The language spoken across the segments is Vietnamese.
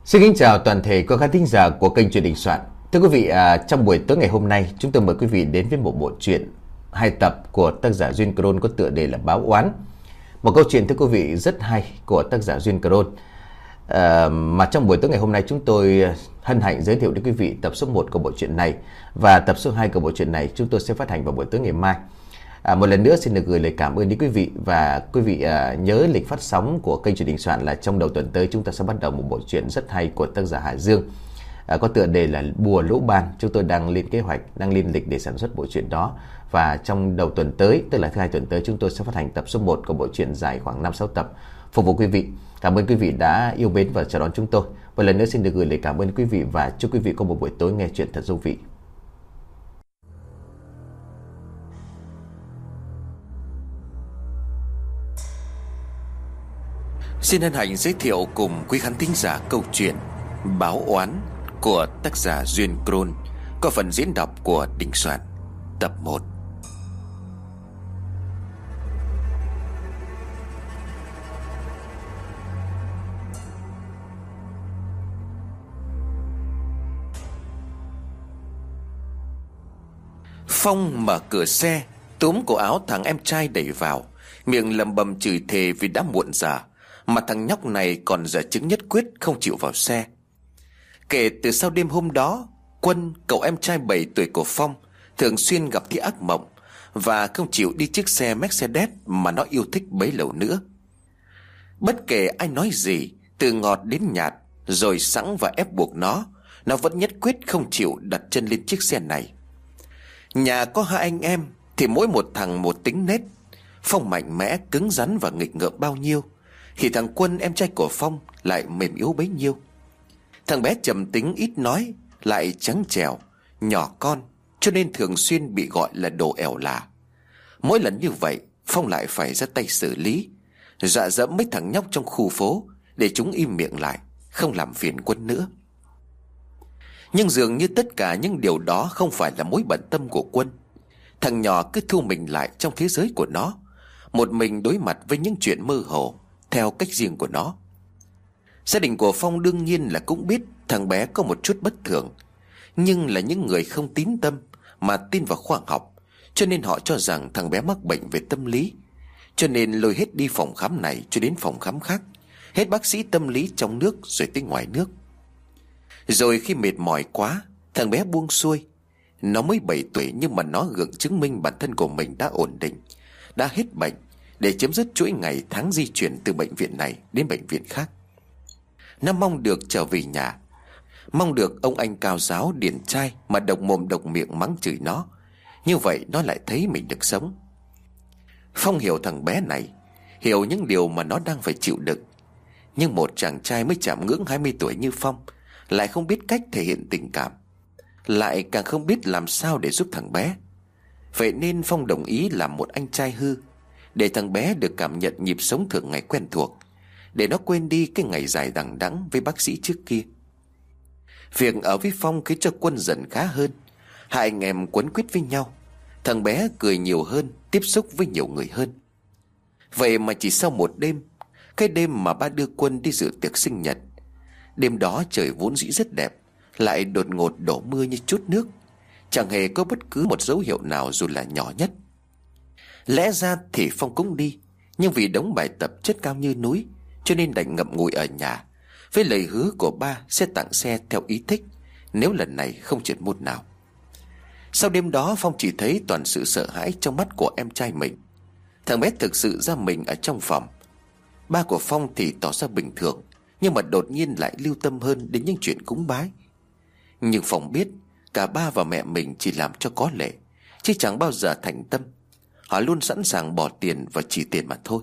Xin kính chào toàn thể các khán thính giả của kênh Chuyện Đình Soạn. Thưa quý vị, trong buổi tối ngày hôm nay, chúng tôi mời quý vị đến với một bộ truyện 2 tập của tác giả Duyên Cron có tựa đề là Báo Oán. Một câu chuyện thưa quý vị rất hay của tác giả Duyên Cron. Mà trong buổi tối ngày hôm nay chúng tôi hân hạnh giới thiệu đến quý vị tập số 1 của bộ truyện này, và tập số 2 của bộ truyện này chúng tôi sẽ phát hành vào buổi tối ngày mai. Một lần nữa xin được gửi lời cảm ơn đến quý vị, và quý vị nhớ lịch phát sóng của kênh Chuyện Đình Soạn là trong đầu tuần tới chúng ta sẽ bắt đầu một bộ truyện rất hay của tác giả Hà Dương, có tựa đề là Bùa Lỗ Ban. Chúng tôi đang lên kế hoạch, đang lên lịch để sản xuất bộ truyện đó, và trong đầu tuần tới, tức là thứ Hai tuần tới, chúng tôi sẽ phát hành tập số 1 của bộ truyện dài khoảng 5-6 tập phục vụ quý vị. Cảm ơn quý vị đã yêu mến và chào đón chúng tôi. Một lần nữa xin được gửi lời cảm ơn quý vị và chúc quý vị có một buổi tối nghe chuyện thật thú vị. Xin hân hạnh giới thiệu cùng quý khán thính giả câu chuyện Báo Oán của tác giả Duyên Cron, có phần diễn đọc của Đình Soạn. Tập 1. Phong mở cửa xe, túm cổ áo thằng em trai đẩy vào, miệng lầm bầm chửi thề vì đã muộn giờ, mà thằng nhóc này còn giả chứng nhất quyết không chịu vào xe. Kể từ sau đêm hôm đó, Quân, cậu em trai 7 tuổi của Phong, thường xuyên gặp thấy ác mộng và không chịu đi chiếc xe Mercedes mà nó yêu thích bấy lâu nữa. Bất kể ai nói gì, từ ngọt đến nhạt, rồi sẵn và ép buộc nó vẫn nhất quyết không chịu đặt chân lên chiếc xe này. Nhà có hai anh em thì mỗi một thằng một tính nết. Phong mạnh mẽ, cứng rắn và nghịch ngợm bao nhiêu, thì thằng Quân, em trai của Phong, lại mềm yếu bấy nhiêu. Thằng bé trầm tính, ít nói, lại trắng trẻo, nhỏ con, cho nên thường xuyên bị gọi là đồ ẻo lả. Mỗi lần như vậy, Phong lại phải ra tay xử lý, dọa dẫm mấy thằng nhóc trong khu phố để chúng im miệng lại, không làm phiền Quân nữa. Nhưng dường như tất cả những điều đó không phải là mối bận tâm của Quân. Thằng nhỏ cứ thu mình lại trong thế giới của nó, một mình đối mặt với những chuyện mơ hồ theo cách riêng của nó. Gia đình của Phong đương nhiên là cũng biết thằng bé có một chút bất thường, nhưng là những người không tín tâm mà tin vào khoa học, cho nên họ cho rằng thằng bé mắc bệnh về tâm lý, cho nên lôi hết đi phòng khám này cho đến phòng khám khác, hết bác sĩ tâm lý trong nước rồi tới ngoài nước. Rồi khi mệt mỏi quá, thằng bé buông xuôi. Nó mới 7 tuổi nhưng mà nó gượng chứng minh bản thân của mình đã ổn định, đã hết bệnh, để chấm dứt chuỗi ngày tháng di chuyển từ bệnh viện này đến bệnh viện khác. Nó mong được trở về nhà, mong được ông anh cao giáo điển trai mà độc mồm độc miệng mắng chửi nó. Như vậy nó lại thấy mình được sống. Phong hiểu thằng bé này, hiểu những điều mà nó đang phải chịu đựng. Nhưng một chàng trai mới chạm ngưỡng 20 tuổi như Phong lại không biết cách thể hiện tình cảm, lại càng không biết làm sao để giúp thằng bé. Vậy nên Phong đồng ý làm một anh trai hư, để thằng bé được cảm nhận nhịp sống thường ngày quen thuộc, để nó quên đi cái ngày dài đằng đẵng với bác sĩ trước kia. Việc ở với Phong khiến cho Quân dần khá hơn. Hai anh em quấn quýt với nhau, thằng bé cười nhiều hơn, tiếp xúc với nhiều người hơn. Vậy mà chỉ sau một đêm, cái đêm mà ba đưa Quân đi dự tiệc sinh nhật, đêm đó trời vốn dĩ rất đẹp, lại đột ngột đổ mưa như chút nước, chẳng hề có bất cứ một dấu hiệu nào dù là nhỏ nhất. Lẽ ra thì Phong cũng đi, nhưng vì đống bài tập chất cao như núi, cho nên đành ngậm ngùi ở nhà, với lời hứa của ba sẽ tặng xe theo ý thích nếu lần này không trượt môn nào. Sau đêm đó, Phong chỉ thấy toàn sự sợ hãi trong mắt của em trai mình. Thằng bé thực sự ra mình ở trong phòng. Ba của Phong thì tỏ ra bình thường, nhưng mà đột nhiên lại lưu tâm hơn đến những chuyện cúng bái. Nhưng Phong biết cả ba và mẹ mình chỉ làm cho có lệ, chứ chẳng bao giờ thành tâm. Họ luôn sẵn sàng bỏ tiền và chỉ tiền mà thôi.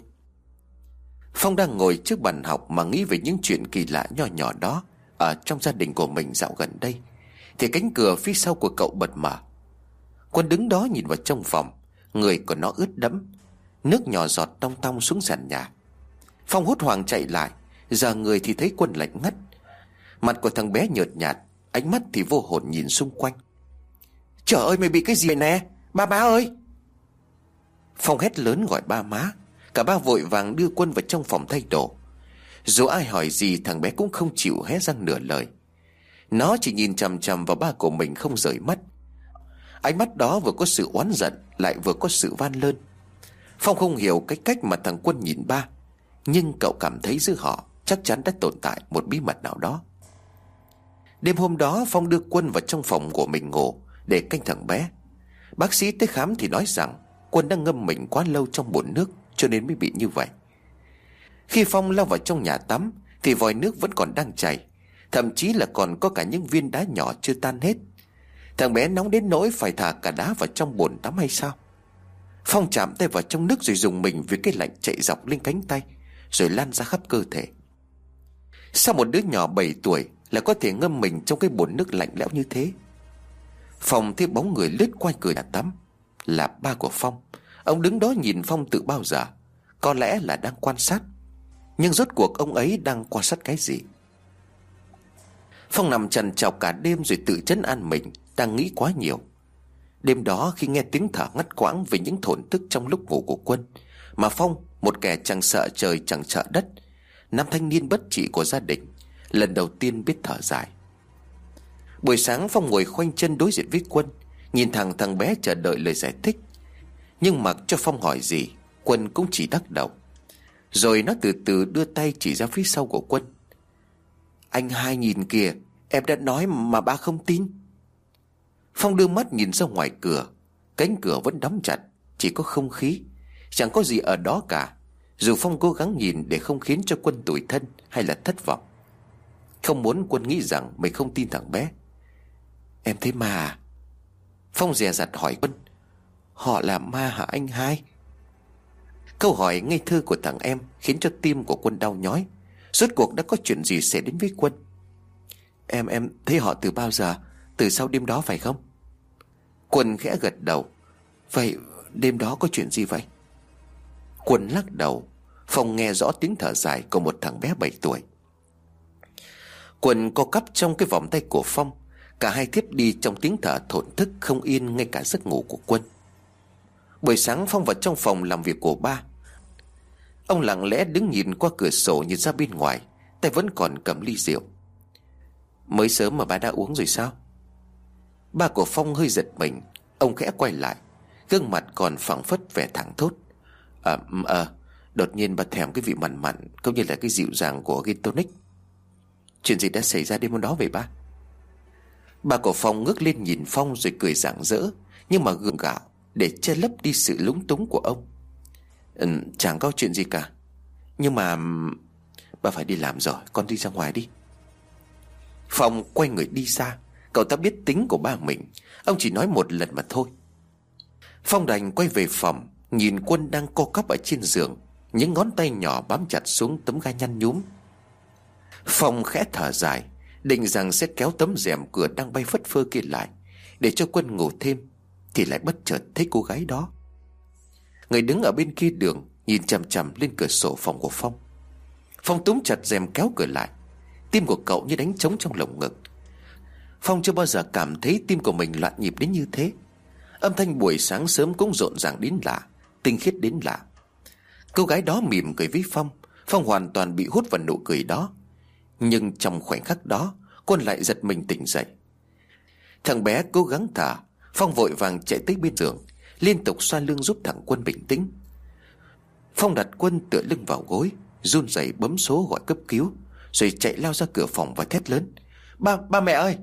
Phong đang ngồi trước bàn học mà nghĩ về những chuyện kỳ lạ nho nhỏ đó ở trong gia đình của mình dạo gần đây, thì cánh cửa phía sau của cậu bật mở. Quân đứng đó nhìn vào trong phòng, người của nó ướt đẫm, nước nhỏ giọt tong tong xuống sàn nhà. Phong hốt hoảng chạy lại, giờ người thì thấy Quân lạnh ngắt. Mặt của thằng bé nhợt nhạt, ánh mắt thì vô hồn nhìn xung quanh. Trời ơi, mày bị cái gì nè, ba ơi! Phong hét lớn gọi ba má. Cả ba vội vàng đưa Quân vào trong phòng thay đồ. Dù ai hỏi gì thằng bé cũng không chịu hé răng nửa lời. Nó chỉ nhìn chằm chằm vào ba của mình không rời mắt. Ánh mắt đó vừa có sự oán giận lại vừa có sự van lơn. Phong không hiểu cái cách mà thằng Quân nhìn ba, nhưng cậu cảm thấy giữa họ chắc chắn đã tồn tại một bí mật nào đó. Đêm hôm đó Phong đưa Quân vào trong phòng của mình ngủ để canh thằng bé. Bác sĩ tới khám thì nói rằng Quân đã ngâm mình quá lâu trong bồn nước cho nên mới bị như vậy. Khi Phong lao vào trong nhà tắm thì vòi nước vẫn còn đang chảy, thậm chí là còn có cả những viên đá nhỏ chưa tan hết. Thằng bé nóng đến nỗi phải thả cả đá vào trong bồn tắm hay sao? Phong chạm tay vào trong nước rồi dùng mình vì cái lạnh chạy dọc lên cánh tay rồi lan ra khắp cơ thể. Sao một đứa nhỏ 7 tuổi là có thể ngâm mình trong cái bồn nước lạnh lẽo như thế? Phong thấy bóng người lướt qua cửa nhà tắm. Là ba của Phong. Ông đứng đó nhìn Phong từ bao giờ. Có lẽ là đang quan sát. Nhưng rốt cuộc ông ấy đang quan sát cái gì? Phong nằm trằn trọc cả đêm rồi tự trấn an mình đang nghĩ quá nhiều. Đêm đó khi nghe tiếng thở ngắt quãng về những thổn thức trong lúc ngủ của Quân, mà Phong, một kẻ chẳng sợ trời chẳng sợ đất, nam thanh niên bất trị của gia đình, lần đầu tiên biết thở dài. Buổi sáng Phong ngồi khoanh chân đối diện với Quân, nhìn thằng bé chờ đợi lời giải thích. Nhưng mặc cho Phong hỏi gì, Quân cũng chỉ lắc đầu. Rồi nó từ từ đưa tay chỉ ra phía sau của Quân. Anh hai nhìn kìa, em đã nói mà ba không tin. Phong đưa mắt nhìn ra ngoài cửa. Cánh cửa vẫn đóng chặt, chỉ có không khí, chẳng có gì ở đó cả. Dù Phong cố gắng nhìn để không khiến cho Quân tủi thân hay là thất vọng. Không muốn Quân nghĩ rằng mình không tin thằng bé. Em thấy ma à? Phong dè dặt hỏi Quân. Họ là ma hả anh hai? Câu hỏi ngây thơ của thằng em khiến cho tim của Quân đau nhói. Rốt cuộc đã có chuyện gì xảy đến với Quân? Em thấy họ từ bao giờ? Từ sau đêm đó phải không? Quân khẽ gật đầu. Vậy đêm đó có chuyện gì vậy? Quân lắc đầu. Phong nghe rõ tiếng thở dài của một thằng bé 7 tuổi. Quân co cắp trong cái vòng tay của Phong. Cả hai thiếp đi trong tiếng thở thổn thức không yên ngay cả giấc ngủ của Quân. Buổi sáng Phong vào trong phòng làm việc của ba. Ông lặng lẽ đứng nhìn qua cửa sổ nhìn ra bên ngoài, tay vẫn còn cầm ly rượu. Mới sớm mà ba đã uống rồi sao? Ba của Phong hơi giật mình. Ông khẽ quay lại, gương mặt còn phảng phất vẻ thẳng thốt. Đột nhiên ba thèm cái vị mặn mặn cũng như là cái dịu dàng của gin tonic. Chuyện gì đã xảy ra đêm hôm đó vậy ba? Ba của Phong ngước lên nhìn Phong rồi cười rạng rỡ, nhưng mà gượng gạo để che lấp đi sự lúng túng của ông. Chẳng có chuyện gì cả. Nhưng mà ba phải đi làm rồi, con đi ra ngoài đi. Phong quay người đi xa. Cậu ta biết tính của ba mình, ông chỉ nói một lần mà thôi. Phong đành quay về phòng, nhìn Quân đang co quắp ở trên giường, những ngón tay nhỏ bám chặt xuống tấm ga nhăn nhúm. Phong khẽ thở dài, định rằng sẽ kéo tấm rèm cửa đang bay phất phơ kia lại để cho Quân ngủ thêm, thì lại bất chợt thấy cô gái đó. Người đứng ở bên kia đường nhìn chằm chằm lên cửa sổ phòng của Phong. Phong túm chặt rèm kéo cửa lại. Tim của cậu như đánh trống trong lồng ngực. Phong chưa bao giờ cảm thấy tim của mình loạn nhịp đến như thế. Âm thanh buổi sáng sớm cũng rộn ràng đến lạ, tinh khiết đến lạ. Cô gái đó mỉm cười với Phong. Phong hoàn toàn bị hút vào nụ cười đó. Nhưng trong khoảnh khắc đó, Quân lại giật mình tỉnh dậy. Thằng bé cố gắng thở. Phong vội vàng chạy tới bên giường, liên tục xoa lưng giúp thằng Quân bình tĩnh. Phong đặt Quân tựa lưng vào gối, run rẩy bấm số gọi cấp cứu, rồi chạy lao ra cửa phòng và thét lớn. Ba mẹ ơi!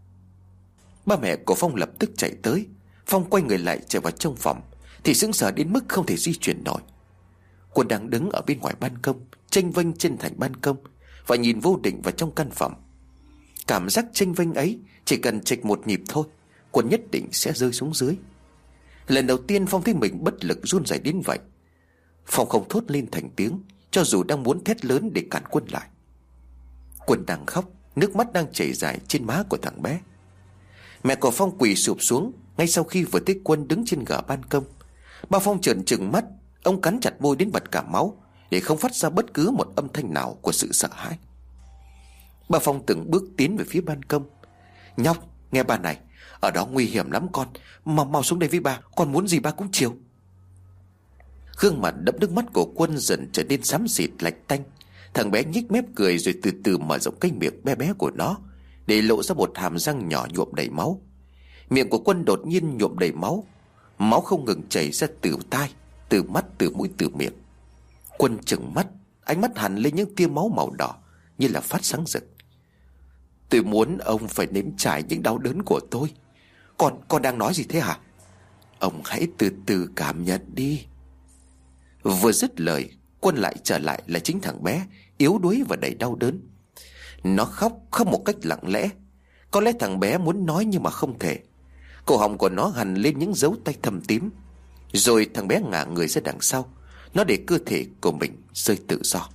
Ba mẹ của Phong lập tức chạy tới. Phong quay người lại chạy vào trong phòng thì sững sờ đến mức không thể di chuyển nổi. Quân đang đứng ở bên ngoài ban công, chênh vênh trên thành ban công và nhìn vô định vào trong căn phòng. Cảm giác chênh vênh ấy chỉ cần chệch một nhịp thôi, Quân nhất định sẽ rơi xuống dưới. Lần đầu tiên Phong thấy mình bất lực run rẩy đến vậy. Phong không thốt lên thành tiếng, cho dù đang muốn thét lớn để cản Quân lại. Quân đang khóc, nước mắt đang chảy dài trên má của thằng bé. Mẹ của Phong quỳ sụp xuống ngay sau khi vừa thấy Quân đứng trên gờ ban công. Ba Phong trợn trừng mắt, ông cắn chặt môi đến bật cả máu để không phát ra bất cứ một âm thanh nào của sự sợ hãi. Ba Phong từng bước tiến về phía ban công. Nhóc, nghe bà này, ở đó nguy hiểm lắm con, mau xuống đây với ba, con muốn gì ba cũng chiều. Gương mặt đẫm nước mắt của Quân dần trở nên xám xịt lạnh tanh. Thằng bé nhếch mép cười rồi từ từ mở rộng cái miệng bé bé của nó, để lộ ra một hàm răng nhỏ nhuộm đầy máu. Miệng của Quân đột nhiên nhuộm đầy máu. Máu không ngừng chảy ra từ tai, từ mắt, từ mũi, từ miệng. Quân trừng mắt, ánh mắt hằn lên những tia máu màu đỏ như là phát sáng rực. Tôi muốn ông phải nếm trải những đau đớn của tôi. Con đang nói gì thế hả? Ông hãy từ từ cảm nhận đi. Vừa dứt lời, Quân lại trở lại là chính thằng bé, yếu đuối và đầy đau đớn. Nó khóc một cách lặng lẽ. Có lẽ thằng bé muốn nói nhưng mà không thể. Cổ họng của nó hằn lên những dấu tay thâm tím. Rồi thằng bé ngả người ra đằng sau. Nó để cơ thể của mình rơi tự do.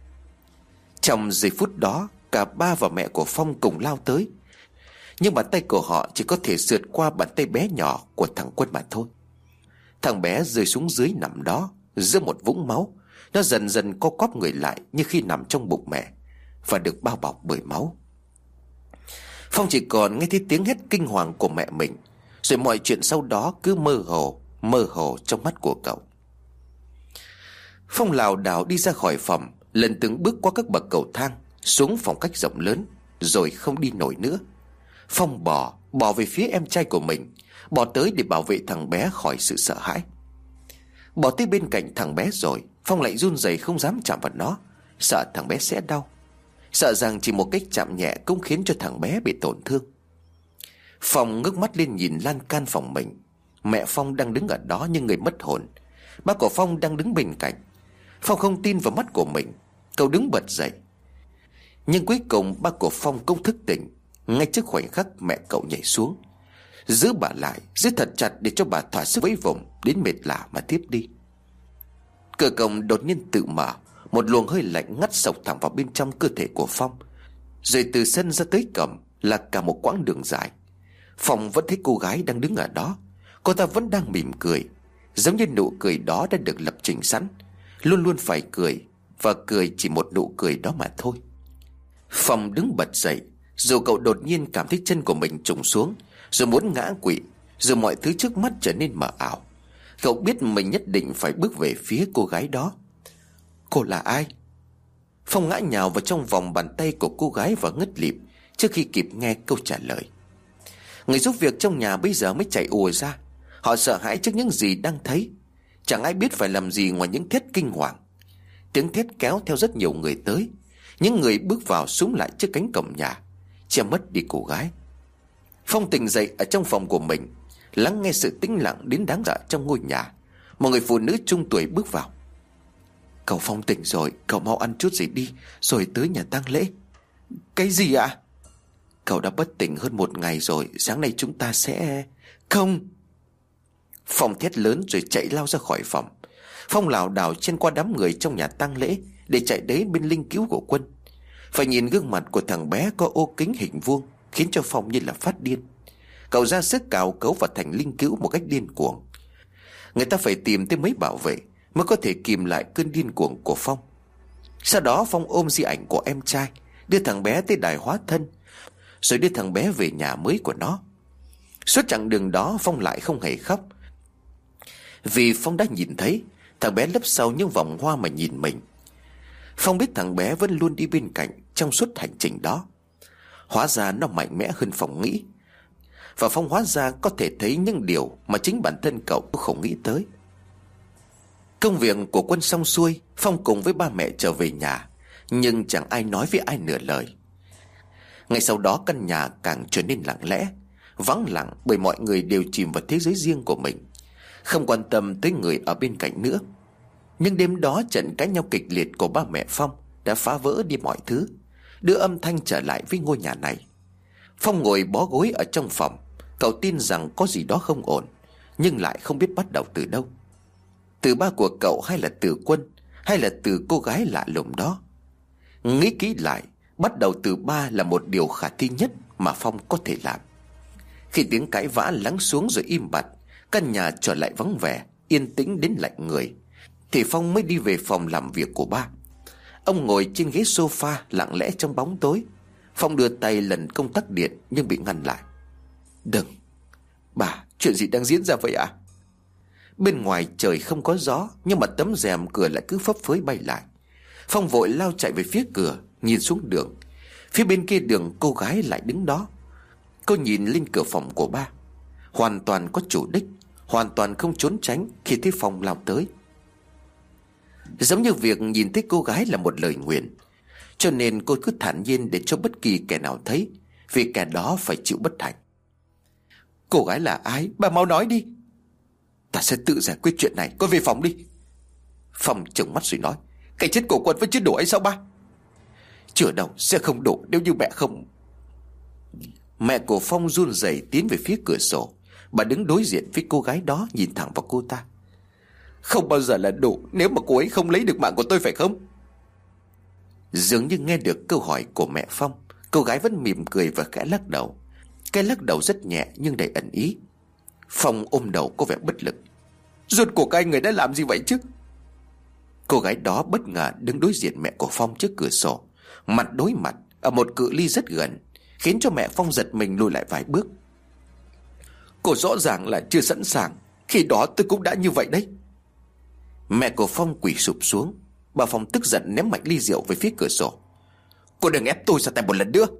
Trong giây phút đó, cả ba và mẹ của Phong cùng lao tới. Nhưng bàn tay của họ chỉ có thể sượt qua bàn tay bé nhỏ của thằng Quân mà thôi. Thằng bé rơi xuống dưới nằm đó giữa một vũng máu. Nó dần dần co quắp người lại như khi nằm trong bụng mẹ, và được bao bọc bởi máu. Phong chỉ còn nghe thấy tiếng hét kinh hoàng của mẹ mình. Rồi mọi chuyện sau đó cứ mơ hồ trong mắt của cậu. Phong lảo đảo đi ra khỏi phòng, lần từng bước qua các bậc cầu thang, xuống phòng khách rộng lớn, rồi không đi nổi nữa. Phong bỏ về phía em trai của mình, bỏ tới để bảo vệ thằng bé khỏi sự sợ hãi. Bỏ tới bên cạnh thằng bé rồi, Phong lại run rẩy không dám chạm vào nó, sợ thằng bé sẽ đau, sợ rằng chỉ một cách chạm nhẹ cũng khiến cho thằng bé bị tổn thương. Phong ngước mắt lên nhìn lan can phòng mình. Mẹ Phong đang đứng ở đó như người mất hồn. Ba của Phong đang đứng bên cạnh. Phong không tin vào mắt của mình. Cậu đứng bật dậy. Nhưng cuối cùng ba của Phong cũng thức tỉnh. Ngay trước khoảnh khắc mẹ cậu nhảy xuống, giữ bà lại, giữ thật chặt để cho bà thỏa sức vẫy vùng đến mệt lả mà tiếp đi. Cửa cổng đột nhiên tự mở. Một luồng hơi lạnh ngắt sộc thẳng vào bên trong cơ thể của Phong. Rồi từ sân ra tới cổng là cả một quãng đường dài. Phong vẫn thấy cô gái đang đứng ở đó. Cô ta vẫn đang mỉm cười, giống như nụ cười đó đã được lập trình sẵn, luôn luôn phải cười, và cười chỉ một nụ cười đó mà thôi. Phong đứng bật dậy, dù cậu đột nhiên cảm thấy chân của mình trùng xuống, rồi muốn ngã quỵ, rồi mọi thứ trước mắt trở nên mờ ảo. Cậu biết mình nhất định phải bước về phía cô gái đó. Cô là ai? Phong ngã nhào vào trong vòng bàn tay của cô gái và ngất lịm trước khi kịp nghe câu trả lời. Người giúp việc trong nhà bây giờ mới chạy ùa ra. Họ sợ hãi trước những gì đang thấy. Chẳng ai biết phải làm gì ngoài những thét kinh hoàng. Tiếng thét kéo theo rất nhiều người tới. Những người bước vào xúm lại trước cánh cổng nhà, che mất đi cô gái. Phong tỉnh dậy ở trong phòng của mình, lắng nghe sự tĩnh lặng đến đáng sợ trong ngôi nhà. Một người phụ nữ trung tuổi bước vào. Cậu Phong tỉnh rồi, cậu mau ăn chút gì đi, rồi tới nhà tang lễ. Cái gì ạ? Cậu đã bất tỉnh hơn một ngày rồi, sáng nay chúng ta sẽ... Không! Phong thét lớn rồi chạy lao ra khỏi phòng. Phong lảo đảo chen qua đám người trong nhà tang lễ để chạy đến bên linh cữu của Quân. Phải nhìn gương mặt của thằng bé có ô kính hình vuông khiến cho Phong như là phát điên. Cậu ra sức cào cấu vào thành linh cữu một cách điên cuồng. Người ta phải tìm tới mấy bảo vệ mới có thể kìm lại cơn điên cuồng của Phong. Sau đó Phong ôm di ảnh của em trai, đưa thằng bé tới đài hóa thân, rồi đưa thằng bé về nhà mới của nó. Suốt chặng đường đó Phong lại không hề khóc, vì Phong đã nhìn thấy thằng bé lấp sau những vòng hoa mà nhìn mình. Phong biết thằng bé vẫn luôn đi bên cạnh trong suốt hành trình đó. Hóa ra nó mạnh mẽ hơn Phong nghĩ, và Phong hóa ra có thể thấy những điều mà chính bản thân cậu cũng không nghĩ tới. Công việc của Quân xong xuôi, Phong cùng với ba mẹ trở về nhà, nhưng chẳng ai nói với ai nửa lời. Ngay sau đó căn nhà càng trở nên lặng lẽ, vắng lặng, bởi mọi người đều chìm vào thế giới riêng của mình, không quan tâm tới người ở bên cạnh nữa. Nhưng đêm đó trận cãi nhau kịch liệt của ba mẹ Phong đã phá vỡ đi mọi thứ, đưa âm thanh trở lại với ngôi nhà này. Phong ngồi bó gối ở trong phòng. Cậu tin rằng có gì đó không ổn, nhưng lại không biết bắt đầu từ đâu. Từ ba của cậu, hay là từ Quân, hay là từ cô gái lạ lùng đó? Nghĩ kỹ lại, bắt đầu từ ba là một điều khả thi nhất mà Phong có thể làm. Khi tiếng cãi vã lắng xuống rồi im bặt, căn nhà trở lại vắng vẻ, yên tĩnh đến lạnh người, thì Phong mới đi về phòng làm việc của ba. Ông ngồi trên ghế sofa lặng lẽ trong bóng tối. Phong đưa tay lần công tắc điện nhưng bị ngăn lại. Đừng! Bà, chuyện gì đang diễn ra vậy ạ? Bên ngoài trời không có gió, nhưng mà tấm rèm cửa lại cứ phấp phới bay lại. Phong vội lao chạy về phía cửa, nhìn xuống đường. Phía bên kia đường cô gái lại đứng đó. Cô nhìn lên cửa phòng của ba, hoàn toàn có chủ đích, hoàn toàn không trốn tránh khi thấy Phong lao tới. Giống như việc nhìn thấy cô gái là một lời nguyền, cho nên cô cứ thản nhiên để cho bất kỳ kẻ nào thấy, vì kẻ đó phải chịu bất hạnh. Cô gái là ai? Bà mau nói đi. Ta sẽ tự giải quyết chuyện này, con về phòng đi. Phong trừng mắt rồi nói, cái chết của Quân vẫn chưa đủ hay sao ba? Chưa đâu, sẽ không đủ nếu như mẹ không. Mẹ của Phong run rẩy tiến về phía cửa sổ. Bà đứng đối diện với cô gái đó, nhìn thẳng vào cô ta. Không bao giờ là đủ nếu mà cô ấy không lấy được mạng của tôi, phải không? Dường như nghe được câu hỏi của mẹ Phong, cô gái vẫn mỉm cười và khẽ lắc đầu. Cái lắc đầu rất nhẹ nhưng đầy ẩn ý. Phong ôm đầu có vẻ bất lực. Rốt cuộc anh người đã làm gì vậy chứ? Cô gái đó bất ngờ đứng đối diện mẹ của Phong trước cửa sổ, mặt đối mặt ở một cự ly rất gần, khiến cho mẹ Phong giật mình lùi lại vài bước. Cô rõ ràng là chưa sẵn sàng. Khi đó tôi cũng đã như vậy đấy. Mẹ của Phong quỳ sụp xuống. Bà Phong tức giận ném mạnh ly rượu về phía cửa sổ. Cô đừng ép tôi ra tay một lần nữa.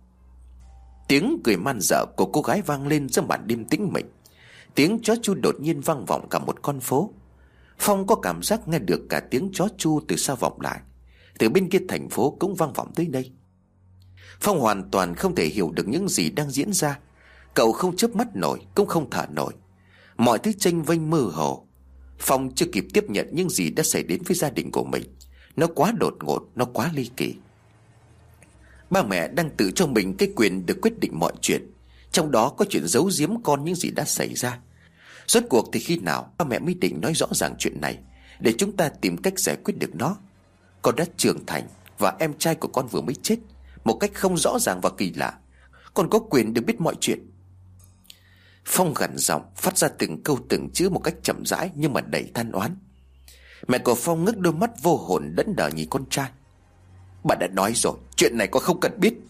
Tiếng cười man dợ của cô gái vang lên trong màn đêm tĩnh mịch. Tiếng chó chu đột nhiên vang vọng cả một con phố. Phong có cảm giác nghe được cả tiếng chó chu từ xa vọng lại. Từ bên kia thành phố cũng vang vọng tới đây. Phong hoàn toàn không thể hiểu được những gì đang diễn ra. Cậu không chớp mắt nổi, cũng không thở nổi. Mọi thứ chênh vênh mơ hồ. Phong chưa kịp tiếp nhận những gì đã xảy đến với gia đình của mình. Nó quá đột ngột, nó quá ly kỳ. Ba mẹ đang tự cho mình cái quyền được quyết định mọi chuyện, trong đó có chuyện giấu giếm con những gì đã xảy ra. Rốt cuộc thì khi nào ba mẹ mới định nói rõ ràng chuyện này, để chúng ta tìm cách giải quyết được nó? Con đã trưởng thành và em trai của con vừa mới chết một cách không rõ ràng và kỳ lạ. Con có quyền được biết mọi chuyện. Phong gằn giọng, phát ra từng câu từng chữ một cách chậm rãi nhưng mà đầy than oán. Mẹ của Phong ngước đôi mắt vô hồn đẫn đờ nhìn con trai. Bà đã nói rồi, chuyện này con không cần biết.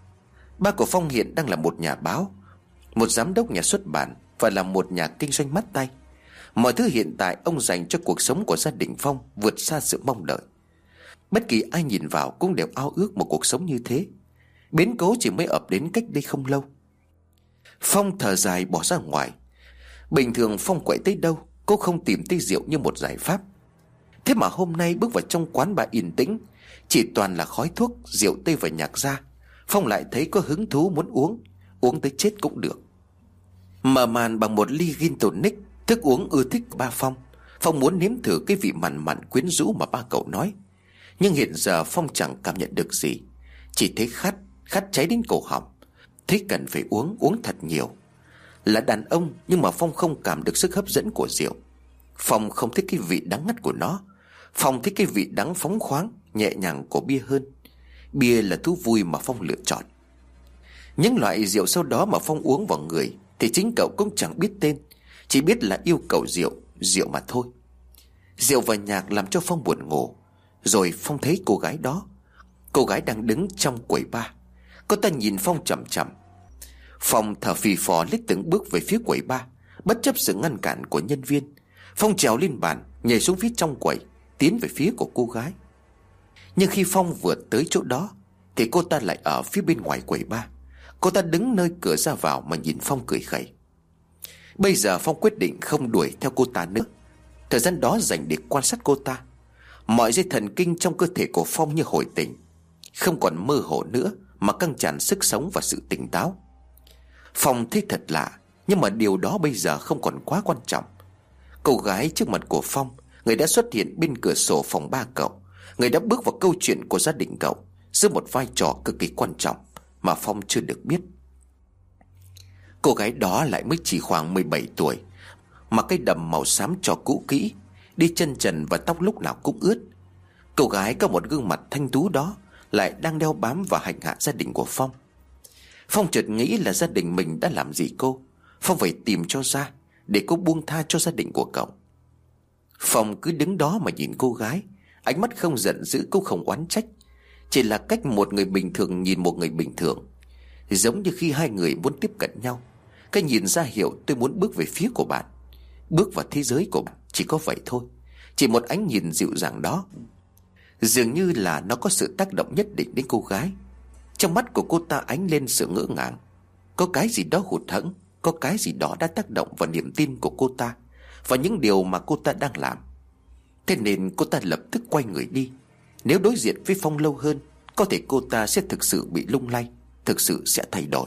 Ba của Phong hiện đang là một nhà báo, một giám đốc nhà xuất bản và là một nhà kinh doanh mắt tay. Mọi thứ hiện tại ông dành cho cuộc sống của gia đình Phong vượt xa sự mong đợi. Bất kỳ ai nhìn vào cũng đều ao ước một cuộc sống như thế. Biến cố chỉ mới ập đến cách đây không lâu. Phong thở dài bỏ ra ngoài. Bình thường Phong quậy tới đâu cô không tìm tới rượu như một giải pháp. Thế mà hôm nay bước vào trong quán bà yên tĩnh, chỉ toàn là khói thuốc, rượu tây và nhạc ra. Phong lại thấy có hứng thú muốn uống, uống tới chết cũng được. Mở màn bằng một ly gin tonic, thức uống ưa thích của ba Phong. Phong muốn nếm thử cái vị mặn mặn quyến rũ mà ba cậu nói. Nhưng hiện giờ Phong chẳng cảm nhận được gì, chỉ thấy khát, khát cháy đến cổ họng. Thấy cần phải uống, uống thật nhiều. Là đàn ông nhưng mà Phong không cảm được sức hấp dẫn của rượu. Phong không thích cái vị đắng ngắt của nó. Phong thích cái vị đắng phóng khoáng, nhẹ nhàng của bia hơn. Bia là thú vui mà Phong lựa chọn. Những loại rượu sau đó mà Phong uống vào người thì chính cậu cũng chẳng biết tên, chỉ biết là yêu cầu rượu, rượu mà thôi. Rượu và nhạc làm cho Phong buồn ngủ. Rồi Phong thấy cô gái đó. Cô gái đang đứng trong quầy bar. Cô ta nhìn Phong chằm chằm. Phong thở phì phò lết từng bước về phía quầy bar. Bất chấp sự ngăn cản của nhân viên, Phong trèo lên bàn, nhảy xuống phía trong quầy, tiến về phía của cô gái. Nhưng khi Phong vừa tới chỗ đó thì cô ta lại ở phía bên ngoài quầy bar. Cô ta đứng nơi cửa ra vào mà nhìn Phong cười khẩy. Bây giờ Phong quyết định không đuổi theo cô ta nữa. Thời gian đó dành để quan sát cô ta. Mọi dây thần kinh trong cơ thể của Phong như hồi tỉnh, không còn mơ hồ nữa mà căng tràn sức sống và sự tỉnh táo. Phong thấy thật lạ, nhưng mà điều đó bây giờ không còn quá quan trọng. Cô gái trước mặt của Phong, người đã xuất hiện bên cửa sổ phòng ba cậu, người đã bước vào câu chuyện của gia đình cậu, giữ một vai trò cực kỳ quan trọng mà Phong chưa được biết. Cô gái đó lại mới chỉ khoảng 17 tuổi, mặc cái đầm màu xám trò cũ kỹ, đi chân trần và tóc lúc nào cũng ướt. Cô gái có một gương mặt thanh tú đó lại đang đeo bám và hành hạ gia đình của Phong. Phong chợt nghĩ là gia đình mình đã làm gì cô. Phong phải tìm cho ra, để cô buông tha cho gia đình của cậu. Phong cứ đứng đó mà nhìn cô gái, ánh mắt không giận dữ cũng không oán trách, chỉ là cách một người bình thường nhìn một người bình thường. Giống như khi hai người muốn tiếp cận nhau, cái nhìn ra hiệu tôi muốn bước về phía của bạn, bước vào thế giới của bạn, chỉ có vậy thôi. Chỉ một ánh nhìn dịu dàng đó. Dường như là nó có sự tác động nhất định đến cô gái. Trong mắt của cô ta ánh lên sự ngỡ ngàng. Có cái gì đó hụt hẫng, có cái gì đó đã tác động vào niềm tin của cô ta và những điều mà cô ta đang làm. Thế nên cô ta lập tức quay người đi. Nếu đối diện với Phong lâu hơn, có thể cô ta sẽ thực sự bị lung lay, thực sự sẽ thay đổi.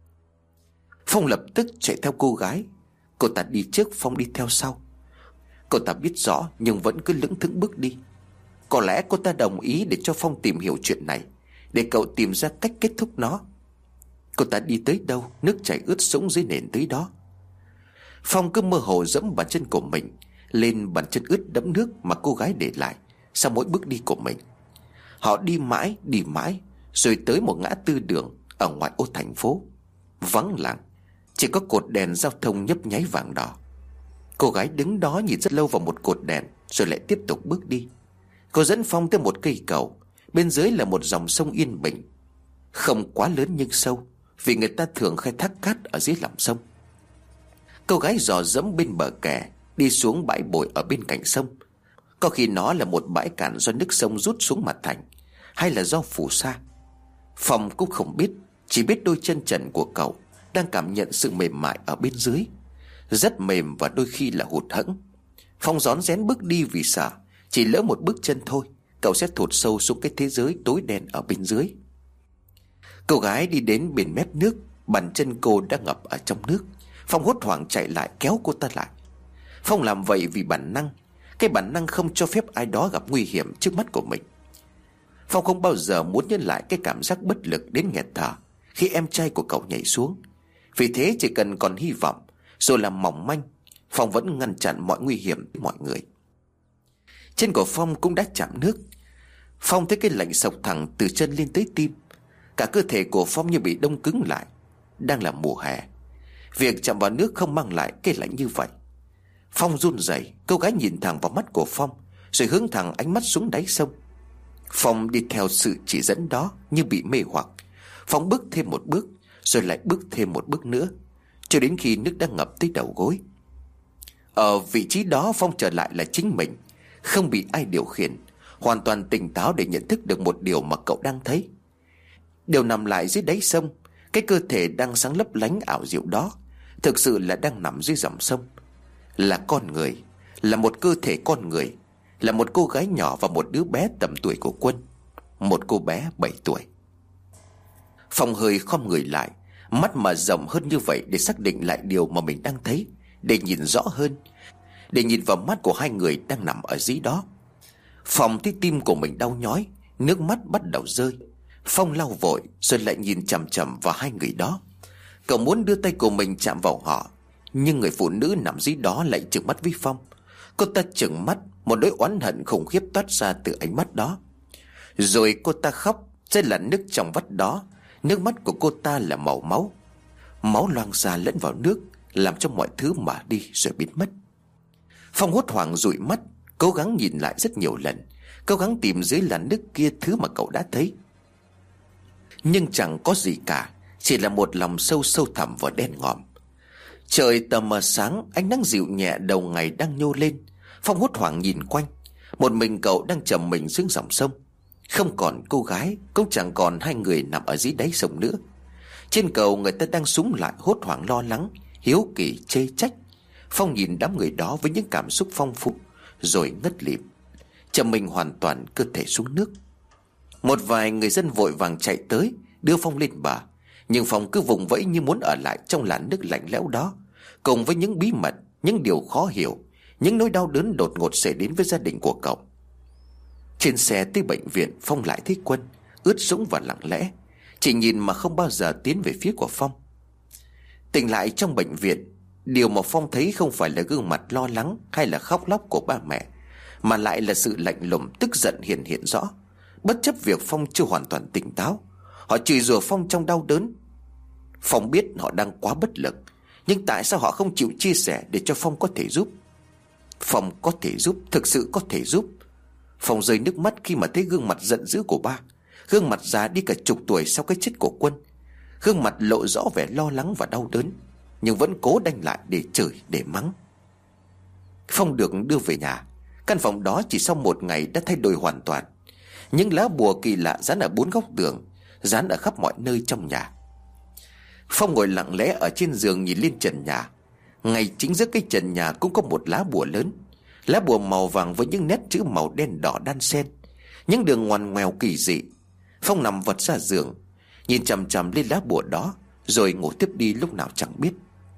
Phong lập tức chạy theo cô gái. Cô ta đi trước, Phong đi theo sau. Cô ta biết rõ nhưng vẫn cứ lững thững bước đi. Có lẽ cô ta đồng ý để cho Phong tìm hiểu chuyện này, để cậu tìm ra cách kết thúc nó. Cô ta đi tới đâu, nước chảy ướt sũng dưới nền tới đó. Phong cứ mơ hồ dẫm bàn chân của mình lên bàn chân ướt đẫm nước mà cô gái để lại sau mỗi bước đi của mình. Họ đi mãi, rồi tới một ngã tư đường ở ngoại ô thành phố. Vắng lặng, chỉ có cột đèn giao thông nhấp nháy vàng đỏ. Cô gái đứng đó nhìn rất lâu vào một cột đèn, rồi lại tiếp tục bước đi. Cô dẫn Phong tới một cây cầu. Bên dưới là một dòng sông yên bình, không quá lớn nhưng sâu, vì người ta thường khai thác cát ở dưới lòng sông. Cô gái dò dẫm bên bờ kè, đi xuống bãi bồi ở bên cạnh sông. Có khi nó là một bãi cạn do nước sông rút xuống mà thành, hay là do phù sa. Phong cũng không biết, chỉ biết đôi chân trần của cậu đang cảm nhận sự mềm mại ở bên dưới. Rất mềm và đôi khi là hụt hẫng. Phong rón rén bước đi vì sợ chỉ lỡ một bước chân thôi, cậu sẽ thụt sâu xuống cái thế giới tối đen ở bên dưới. Cô gái đi đến bên mép nước, bàn chân cô đã ngập ở trong nước. Phong hốt hoảng chạy lại kéo cô ta lại. Phong làm vậy vì bản năng, cái bản năng không cho phép ai đó gặp nguy hiểm trước mắt của mình. Phong không bao giờ muốn nhớ lại cái cảm giác bất lực đến nghẹt thở khi em trai của cậu nhảy xuống. Vì thế chỉ cần còn hy vọng, dù là mỏng manh, Phong vẫn ngăn chặn mọi nguy hiểm với mọi người. Chân của Phong cũng đã chạm nước. Phong thấy cái lạnh xộc thẳng từ chân lên tới tim. Cả cơ thể của Phong như bị đông cứng lại. Đang là mùa hè, việc chạm vào nước không mang lại cái lạnh như vậy. Phong run rẩy. Cô gái nhìn thẳng vào mắt của Phong, rồi hướng thẳng ánh mắt xuống đáy sông. Phong đi theo sự chỉ dẫn đó như bị mê hoặc. Phong bước thêm một bước, rồi lại bước thêm một bước nữa, cho đến khi nước đã ngập tới đầu gối. Ở vị trí đó Phong trở lại là chính mình, không bị ai điều khiển, hoàn toàn tỉnh táo để nhận thức được một điều mà cậu đang thấy. Điều nằm lại dưới đáy sông, cái cơ thể đang sáng lấp lánh ảo diệu đó, thực sự là đang nằm dưới dòng sông. Là con người, là một cơ thể con người, là một cô gái nhỏ và một đứa bé tầm tuổi của Quân, một cô bé 7 tuổi. Phong hơi khom người lại, mắt mở rộng hơn như vậy để xác định lại điều mà mình đang thấy, để nhìn rõ hơn, để nhìn vào mắt của hai người đang nằm ở dưới đó. Phong thấy tim của mình đau nhói, nước mắt bắt đầu rơi. Phong lau vội rồi lại nhìn chằm chằm vào hai người đó. Cậu muốn đưa tay của mình chạm vào họ, nhưng người phụ nữ nằm dưới đó lại trừng mắt với Phong. Cô ta trừng mắt, một nỗi oán hận khủng khiếp toát ra từ ánh mắt đó. Rồi cô ta khóc, sẽ là nước trong vắt đó. Nước mắt của cô ta là màu máu. Máu loang ra lẫn vào nước, làm cho mọi thứ mà đi rồi biến mất. Phong hốt hoảng dụi mắt, cố gắng nhìn lại rất nhiều lần, cố gắng tìm dưới làn nước kia thứ mà cậu đã thấy. Nhưng chẳng có gì cả, chỉ là một lòng sâu sâu thẳm và đen ngòm. Trời tờ mờ sáng, ánh nắng dịu nhẹ đầu ngày đang nhô lên. Phong hốt hoảng nhìn quanh. Một mình cậu đang chầm mình xuống dòng sông. Không còn cô gái, cũng chẳng còn hai người nằm ở dưới đáy sông nữa. Trên cầu người ta đang súng lại, hốt hoảng lo lắng, hiếu kỳ chê trách. Phong nhìn đám người đó với những cảm xúc phong phú, rồi ngất lịm, chầm mình hoàn toàn cơ thể xuống nước. Một vài người dân vội vàng chạy tới đưa Phong lên bờ, nhưng Phong cứ vùng vẫy như muốn ở lại trong làn nước lạnh lẽo đó, cùng với những bí mật, những điều khó hiểu, những nỗi đau đớn đột ngột xảy đến với gia đình của cậu. Trên xe tới bệnh viện, Phong lại thấy Quân ướt sũng và lặng lẽ, chỉ nhìn mà không bao giờ tiến về phía của Phong. Tỉnh lại trong bệnh viện, điều mà Phong thấy không phải là gương mặt lo lắng hay là khóc lóc của ba mẹ, mà lại là sự lạnh lùng tức giận hiện rõ. Bất chấp việc Phong chưa hoàn toàn tỉnh táo, họ chửi rủa Phong trong đau đớn. Phong biết họ đang quá bất lực, nhưng tại sao họ không chịu chia sẻ để cho Phong có thể giúp? Phong có thể giúp, thực sự có thể giúp. Phong rơi nước mắt khi mà thấy gương mặt giận dữ của ba, gương mặt già đi cả chục tuổi sau cái chết của Quân, gương mặt lộ rõ vẻ lo lắng và đau đớn, nhưng vẫn cố đanh lại để chửi, để mắng. Phong được đưa về nhà. Căn phòng đó chỉ sau một ngày đã thay đổi hoàn toàn. Những lá bùa kỳ lạ dán ở 4 góc tường, dán ở khắp mọi nơi trong nhà. Phong ngồi lặng lẽ ở trên giường nhìn lên trần nhà. Ngay chính giữa cái trần nhà cũng có một lá bùa lớn. Lá bùa màu vàng với những nét chữ màu đen đỏ đan xen, những đường ngoằn ngoèo kỳ dị. Phong nằm vật ra giường, nhìn chằm chằm lên lá bùa đó, rồi ngủ tiếp đi lúc nào chẳng biết.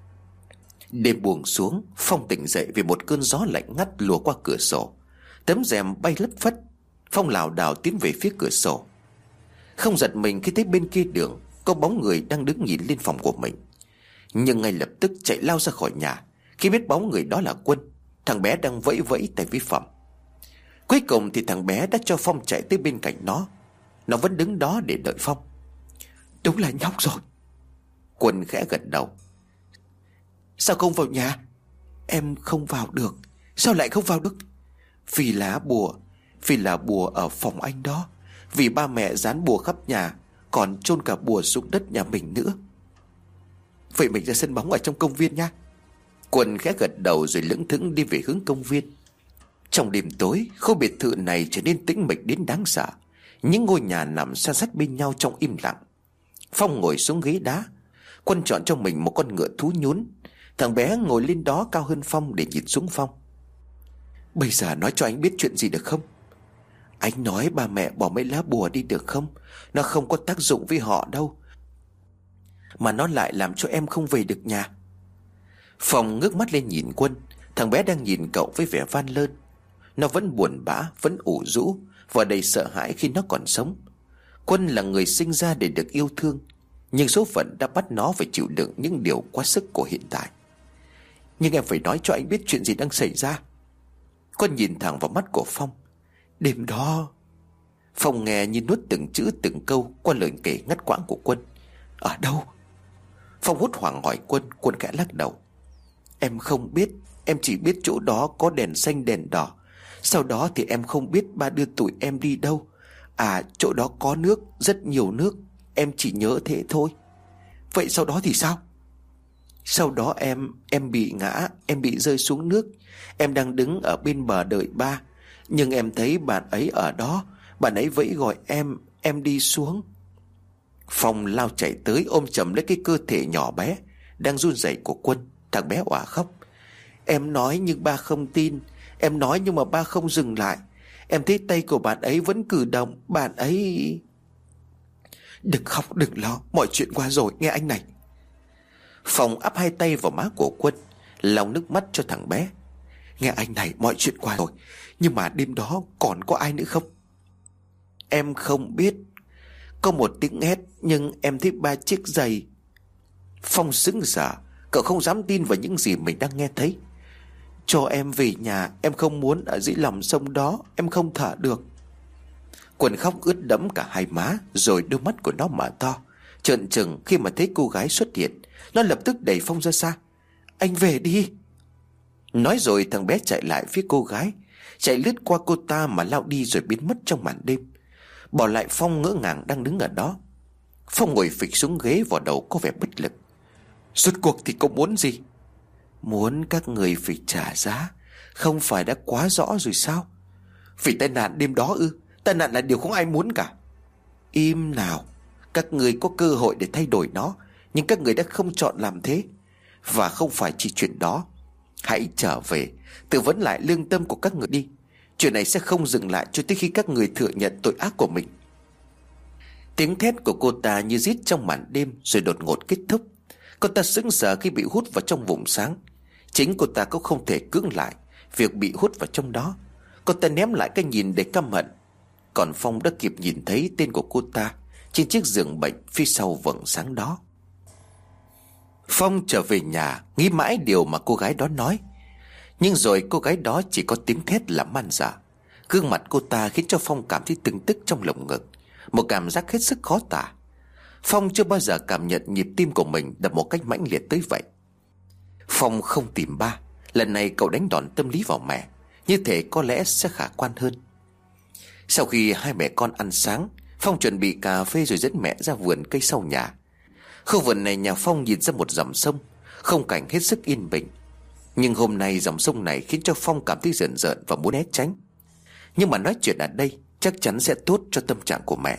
Đêm buông xuống, Phong tỉnh dậy vì một cơn gió lạnh ngắt lùa qua cửa sổ. Tấm rèm bay lất phất. Phong lảo đảo tiến về phía cửa sổ. Không giật mình khi thấy bên kia đường có bóng người đang đứng nhìn lên phòng của mình, nhưng ngay lập tức chạy lao ra khỏi nhà khi biết bóng người đó là Quân, thằng bé đang vẫy vẫy tay vi phẩm. Cuối cùng thì thằng bé đã cho Phong chạy tới bên cạnh nó. Nó vẫn đứng đó để đợi Phong. Đúng là nhóc rồi. Quân khẽ gật đầu. Sao không vào nhà? Em không vào được. Sao lại không vào được? Vì là bùa ở phòng anh đó. Vì ba mẹ dán bùa khắp nhà, còn chôn cả bùa xuống đất nhà mình nữa. Vậy mình ra sân bóng ở trong công viên nha. Quân khẽ gật đầu rồi lững thững đi về hướng công viên. Trong đêm tối, khu biệt thự này trở nên tĩnh mịch đến đáng sợ. Những ngôi nhà nằm san sát bên nhau trong im lặng. Phong ngồi xuống ghế đá. Quân chọn cho mình một con ngựa thú nhún. Thằng bé ngồi lên đó cao hơn Phong để nhìn xuống Phong. Bây giờ nói cho anh biết chuyện gì được không? Anh nói ba mẹ bỏ mấy lá bùa đi được không? Nó không có tác dụng với họ đâu, mà nó lại làm cho em không về được nhà. Phong ngước mắt lên nhìn Quân. Thằng bé đang nhìn cậu với vẻ van lơn. Nó vẫn buồn bã, vẫn ủ rũ và đầy sợ hãi khi nó còn sống. Quân là người sinh ra để được yêu thương, nhưng số phận đã bắt nó phải chịu đựng những điều quá sức của hiện tại. Nhưng em phải nói cho anh biết chuyện gì đang xảy ra. Quân nhìn thẳng vào mắt của Phong. Đêm đó... Phong nghe như nuốt từng chữ từng câu qua lời kể ngắt quãng của Quân. Ở đâu? Phong hốt hoảng hỏi Quân. Quân khẽ lắc đầu. Em không biết. Em chỉ biết chỗ đó có đèn xanh đèn đỏ. Sau đó thì em không biết ba đưa tụi em đi đâu. À, chỗ đó có nước, rất nhiều nước. Em chỉ nhớ thế thôi. Vậy sau đó thì sao? Sau đó em bị ngã. Em bị rơi xuống nước. Em đang đứng ở bên bờ đợi ba, nhưng em thấy bạn ấy ở đó. Bạn ấy vẫy gọi em đi xuống. Phong lao chạy tới ôm chầm lấy cái cơ thể nhỏ bé đang run rẩy của Quân. Thằng bé òa khóc. Em nói nhưng ba không tin. Em nói nhưng mà ba không dừng lại. Em thấy tay của bạn ấy vẫn cử động. Bạn ấy... Đừng khóc đừng lo, mọi chuyện qua rồi, nghe anh này. Phong áp hai tay vào má của Quân, lau nước mắt cho thằng bé. Nghe anh này, mọi chuyện qua rồi. Nhưng mà đêm đó còn có ai nữa không? Em không biết. Có một tiếng hét, nhưng em thấy 3 chiếc giày. Phong sững sờ. Cậu không dám tin vào những gì mình đang nghe thấy. Cho em về nhà. Em không muốn ở dưới lòng sông đó. Em không thở được. Quân khóc ướt đẫm cả hai má. Rồi đôi mắt của nó mở to, trợn trừng khi mà thấy cô gái xuất hiện. Nó lập tức đẩy Phong ra xa. Anh về đi. Nói rồi thằng bé chạy lại phía cô gái, chạy lướt qua cô ta mà lao đi rồi biến mất trong màn đêm, bỏ lại Phong ngỡ ngàng đang đứng ở đó. Phong ngồi phịch xuống ghế, vào đầu có vẻ bất lực. Rốt cuộc thì cậu muốn gì? Muốn các người phải trả giá. Không phải đã quá rõ rồi sao? Vì tai nạn đêm đó ư? Tai nạn là điều không ai muốn cả. Im nào. Các người có cơ hội để thay đổi nó, nhưng các người đã không chọn làm thế. Và không phải chỉ chuyện đó. Hãy trở về, tự vấn lại lương tâm của các người đi. Chuyện này sẽ không dừng lại cho tới khi các người thừa nhận tội ác của mình. Tiếng thét của cô ta như rít trong màn đêm rồi đột ngột kết thúc. Cô ta sững sờ khi bị hút vào trong vùng sáng. Chính cô ta cũng không thể cưỡng lại việc bị hút vào trong đó. Cô ta ném lại cái nhìn để căm hận. Còn Phong đã kịp nhìn thấy tên của cô ta trên chiếc giường bệnh phía sau vầng sáng đó. Phong trở về nhà, nghĩ mãi điều mà cô gái đó nói. Nhưng rồi cô gái đó chỉ có tiếng thét làm man dợ. Gương mặt cô ta khiến cho Phong cảm thấy tưng tức trong lồng ngực, một cảm giác hết sức khó tả. Phong chưa bao giờ cảm nhận nhịp tim của mình đập một cách mãnh liệt tới vậy. Phong không tìm ba. Lần này cậu đánh đòn tâm lý vào mẹ, như thể có lẽ sẽ khả quan hơn. Sau khi hai mẹ con ăn sáng, Phong chuẩn bị cà phê rồi dẫn mẹ ra vườn cây sau nhà. Khu vườn này nhà Phong nhìn ra một dòng sông, khung cảnh hết sức yên bình. Nhưng hôm nay dòng sông này khiến cho Phong cảm thấy rợn rợn và muốn né tránh. Nhưng mà nói chuyện ở đây chắc chắc chắn sẽ tốt cho tâm trạng của mẹ.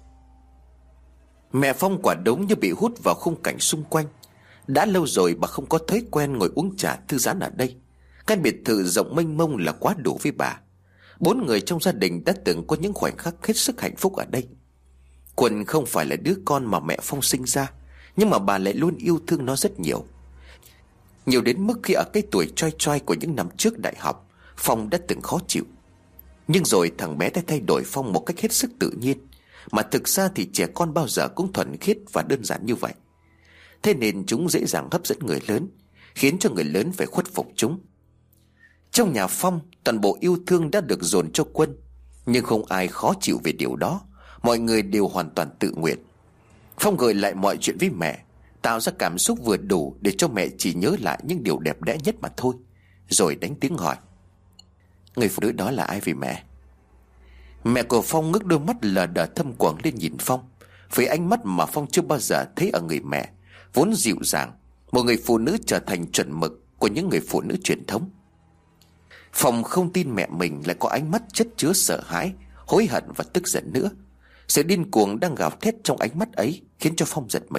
Mẹ Phong quả đúng như bị hút vào khung cảnh xung quanh. Đã lâu rồi bà không có thói quen ngồi uống trà thư giãn ở đây. Căn biệt thự rộng mênh mông là quá đủ với bà. 4 người trong gia đình đã từng có những khoảnh khắc hết sức hạnh phúc ở đây. Quân không phải là đứa con mà mẹ Phong sinh ra, nhưng mà bà lại luôn yêu thương nó rất nhiều. Nhiều đến mức khi ở cái tuổi choi choi của những năm trước đại học, Phong đã từng khó chịu. Nhưng rồi thằng bé đã thay đổi Phong một cách hết sức tự nhiên. Mà thực ra thì trẻ con bao giờ cũng thuần khiết và đơn giản như vậy. Thế nên chúng dễ dàng hấp dẫn người lớn, khiến cho người lớn phải khuất phục chúng. Trong nhà Phong, toàn bộ yêu thương đã được dồn cho Quân. Nhưng không ai khó chịu về điều đó. Mọi người đều hoàn toàn tự nguyện. Phong gợi lại mọi chuyện với mẹ, tạo ra cảm xúc vừa đủ để cho mẹ chỉ nhớ lại những điều đẹp đẽ nhất mà thôi. Rồi đánh tiếng hỏi: người phụ nữ đó là ai vậy mẹ? Mẹ của Phong ngước đôi mắt lờ đờ thâm quầng lên nhìn Phong, với ánh mắt mà Phong chưa bao giờ thấy ở người mẹ, vốn dịu dàng. Một người phụ nữ trở thành chuẩn mực của những người phụ nữ truyền thống. Phong không tin mẹ mình lại có ánh mắt chất chứa sợ hãi, hối hận và tức giận nữa. Sự điên cuồng đang gào thét trong ánh mắt ấy khiến cho Phong giật mình.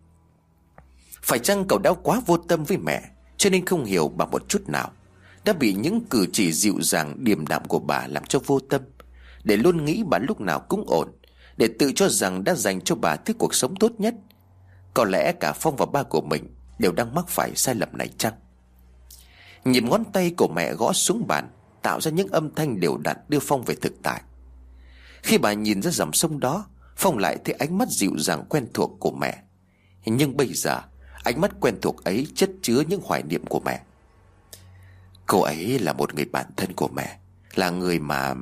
Phải chăng cậu đã quá vô tâm với mẹ, cho nên không hiểu bà một chút nào, đã bị những cử chỉ dịu dàng điềm đạm của bà làm cho vô tâm, để luôn nghĩ bà lúc nào cũng ổn, để tự cho rằng đã dành cho bà thứ cuộc sống tốt nhất. Có lẽ cả Phong và ba của mình đều đang mắc phải sai lầm này chăng? Nhịp ngón tay của mẹ gõ xuống bàn, tạo ra những âm thanh đều đặn đưa Phong về thực tại. Khi bà nhìn ra dòng sông đó, Phong lại thấy ánh mắt dịu dàng quen thuộc của mẹ. Nhưng bây giờ, ánh mắt quen thuộc ấy chất chứa những hoài niệm của mẹ. Cô ấy là một người bạn thân của mẹ, là người mà...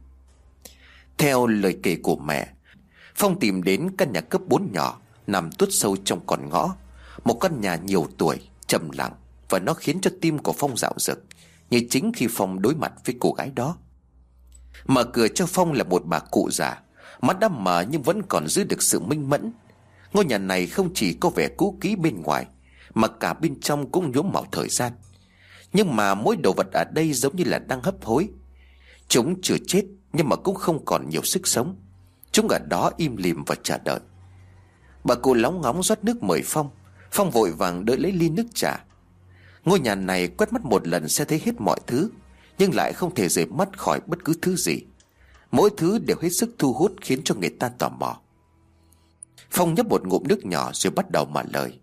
Theo lời kể của mẹ, Phong tìm đến căn nhà cấp 4 nhỏ nằm tuốt sâu trong con ngõ. Một căn nhà nhiều tuổi, trầm lặng, và nó khiến cho tim của Phong dạo dực, như chính khi Phong đối mặt với cô gái đó. Mở cửa cho Phong là một bà cụ già, mắt đã mờ nhưng vẫn còn giữ được sự minh mẫn. Ngôi nhà này không chỉ có vẻ cũ kỹ bên ngoài, mà cả bên trong cũng nhuốm màu thời gian. Nhưng mà mỗi đồ vật ở đây giống như là đang hấp hối. Chúng chưa chết nhưng mà cũng không còn nhiều sức sống. Chúng ở đó im lìm và chờ đợi. Bà cụ lóng ngóng rót nước mời Phong. Phong vội vàng đợi lấy ly nước trà. Ngôi nhà này quét mắt một lần sẽ thấy hết mọi thứ, nhưng lại không thể rời mắt khỏi bất cứ thứ gì. Mỗi thứ đều hết sức thu hút, khiến cho người ta tò mò. Phong nhấp một ngụm nước nhỏ rồi bắt đầu mở lời.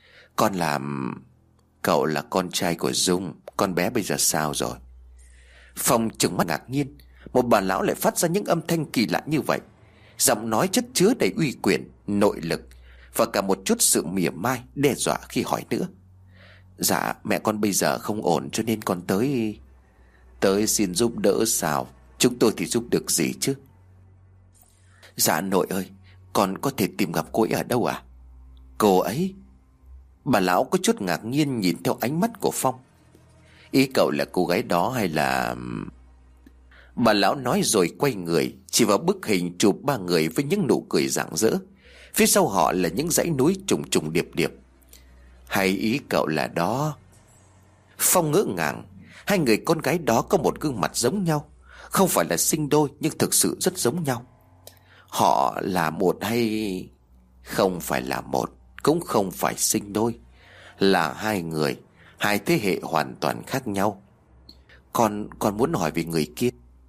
Cậu là con trai của Dung. Con bé bây giờ sao rồi? Phong trừng mắt ngạc nhiên. Một bà lão lại phát ra những âm thanh kỳ lạ như vậy. Giọng nói chất chứa đầy uy quyền, nội lực, và cả một chút sự mỉa mai, đe dọa khi hỏi nữa. Dạ, mẹ con bây giờ không ổn, cho nên con tới xin giúp đỡ sao? Chúng tôi thì giúp được gì chứ? Dạ nội ơi, con có thể tìm gặp cô ấy ở đâu à? Cô ấy? Bà lão có chút ngạc nhiên nhìn theo ánh mắt của Phong. Ý cậu là cô gái đó hay là... Bà lão nói rồi quay người chỉ vào bức hình chụp 3 người với những nụ cười rạng rỡ. Phía sau họ là những dãy núi trùng trùng điệp điệp. Hay ý cậu là đó? Phong ngỡ ngàng. 2 người con gái đó có một gương mặt giống nhau. Không phải là sinh đôi nhưng thực sự rất giống nhau. Họ là một hay... Không phải là một, cũng không phải sinh đôi. Là 2 người, 2 thế hệ hoàn toàn khác nhau. Con muốn hỏi về người kia.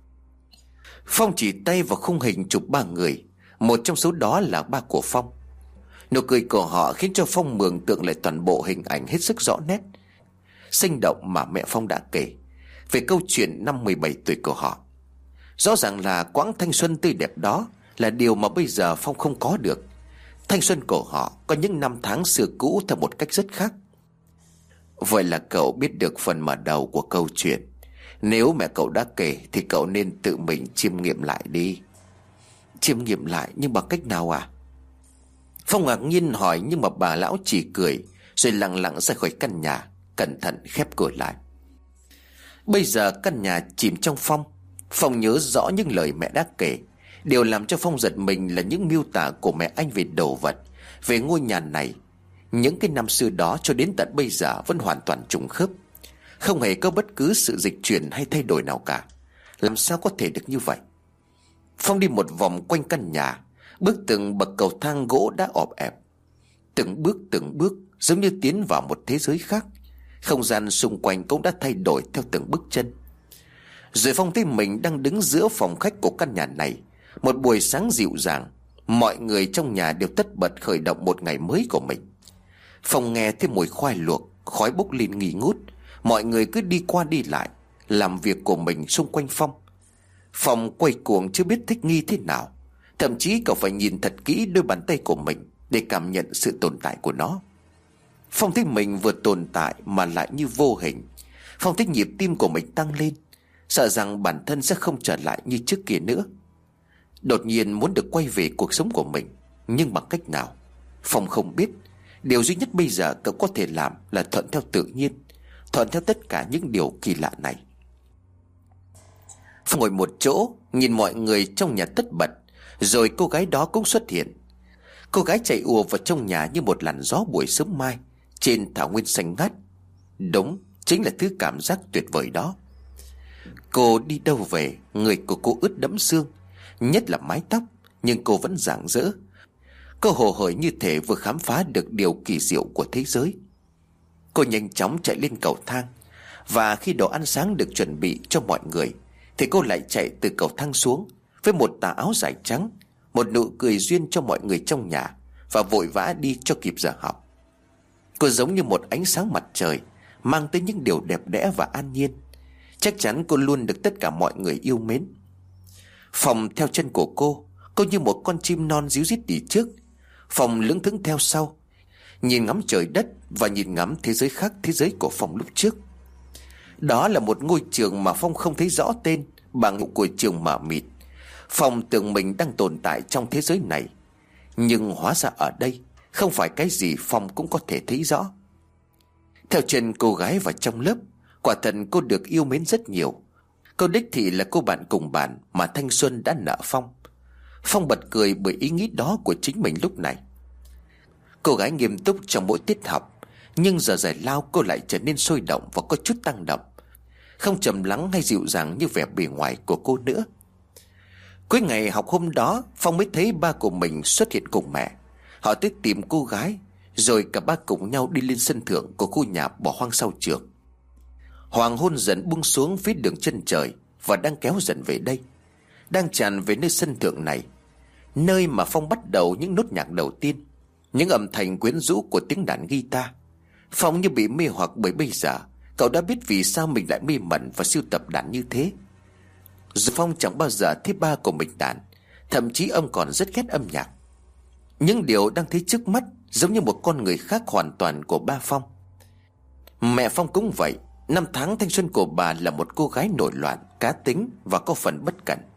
Phong chỉ tay vào khung hình chụp 3 người. Một trong số đó là ba của Phong. Nụ cười của họ khiến cho Phong mường tượng lại toàn bộ hình ảnh hết sức rõ nét, sinh động mà mẹ Phong đã kể về câu chuyện năm 17 tuổi của họ. Rõ ràng là quãng thanh xuân tươi đẹp đó là điều mà bây giờ Phong không có được. Thanh xuân của họ có những năm tháng xưa cũ theo một cách rất khác. Vậy là cậu biết được phần mở đầu của câu chuyện. Nếu mẹ cậu đã kể thì cậu nên tự mình chiêm nghiệm lại đi. Chiêm nghiệm lại nhưng bằng cách nào à? Phong ngạc nhiên hỏi, nhưng mà bà lão chỉ cười rồi lặng lặng ra khỏi căn nhà, cẩn thận khép cửa lại. Bây giờ căn nhà chìm trong phong. Phong nhớ rõ những lời mẹ đã kể. Điều làm cho Phong giật mình là những miêu tả của mẹ anh về đồ vật, về ngôi nhà này. Những cái năm xưa đó cho đến tận bây giờ vẫn hoàn toàn trùng khớp, không hề có bất cứ sự dịch chuyển hay thay đổi nào cả. Làm sao có thể được như vậy? Phong đi một vòng quanh căn nhà, bước từng bậc cầu thang gỗ đã ọp ẹp. Từng bước giống như tiến vào một thế giới khác. Không gian xung quanh cũng đã thay đổi theo từng bước chân. Rồi Phong thấy mình đang đứng giữa phòng khách của căn nhà này. Một buổi sáng dịu dàng, mọi người trong nhà đều tất bật khởi động một ngày mới của mình. Phong nghe thấy mùi khoai luộc, khói bốc lên nghi ngút. Mọi người cứ đi qua đi lại, làm việc của mình xung quanh Phong. Phong quay cuồng chưa biết thích nghi thế nào. Thậm chí cậu phải nhìn thật kỹ đôi bàn tay của mình để cảm nhận sự tồn tại của nó. Phong thấy mình vừa tồn tại mà lại như vô hình. Phong thấy nhịp tim của mình tăng lên, sợ rằng bản thân sẽ không trở lại như trước kia nữa. Đột nhiên muốn được quay về cuộc sống của mình, nhưng bằng cách nào Phong không biết. Điều duy nhất bây giờ cậu có thể làm là thuận theo tự nhiên, thuận theo tất cả những điều kỳ lạ này. Phong ngồi một chỗ nhìn mọi người trong nhà tất bật. Rồi cô gái đó cũng xuất hiện. Cô gái chạy ùa vào trong nhà như một làn gió buổi sớm mai trên thảo nguyên xanh ngát. Đúng, chính là thứ cảm giác tuyệt vời đó. Cô đi đâu về, người của cô ướt đẫm sương, nhất là mái tóc, nhưng cô vẫn rạng rỡ. Cô hồ hởi như thể vừa khám phá được điều kỳ diệu của thế giới. Cô nhanh chóng chạy lên cầu thang, và khi đồ ăn sáng được chuẩn bị cho mọi người thì cô lại chạy từ cầu thang xuống với một tà áo dài trắng, một nụ cười duyên cho mọi người trong nhà, và vội vã đi cho kịp giờ học. Cô giống như một ánh sáng mặt trời, mang tới những điều đẹp đẽ và an nhiên. Chắc chắn cô luôn được tất cả mọi người yêu mến. Phong theo chân của cô như một con chim non ríu rít đi trước. Phong lững thững theo sau, nhìn ngắm trời đất và nhìn ngắm thế giới khác thế giới của Phong lúc trước. Đó là một ngôi trường mà Phong không thấy rõ tên bằng hiệu của trường mờ mịt. Phong tưởng mình đang tồn tại trong thế giới này, nhưng hóa ra ở đây không phải cái gì Phong cũng có thể thấy rõ. Theo chân cô gái vào trong lớp, quả thật cô được yêu mến rất nhiều. Cô đích thị là cô bạn cùng bàn mà thanh xuân đã nợ Phong. Phong bật cười bởi ý nghĩ đó của chính mình lúc này. Cô gái nghiêm túc trong mỗi tiết học, nhưng giờ giải lao cô lại trở nên sôi động và có chút tăng động, không trầm lắng hay dịu dàng như vẻ bề ngoài của cô nữa. Cuối ngày học hôm đó, Phong mới thấy ba của mình xuất hiện cùng mẹ. Họ tới tìm cô gái, rồi cả ba cùng nhau đi lên sân thượng của khu nhà bỏ hoang sau trường. Hoàng hôn dần buông xuống phía đường chân trời và đang kéo dần về đây, đang tràn về nơi sân thượng này, nơi mà Phong bắt đầu những nốt nhạc đầu tiên, những âm thanh quyến rũ của tiếng đàn guitar. Phong như bị mê hoặc bởi bây giờ cậu đã biết vì sao mình lại mê mẩn và sưu tập đàn như thế. Dù Phong chẳng bao giờ thấy ba của mình đàn, thậm chí ông còn rất ghét âm nhạc. Những điều đang thấy trước mắt giống như một con người khác hoàn toàn của ba Phong. Mẹ Phong cũng vậy. Năm tháng thanh xuân của bà là một cô gái nổi loạn, cá tính và có phần bất cẩn.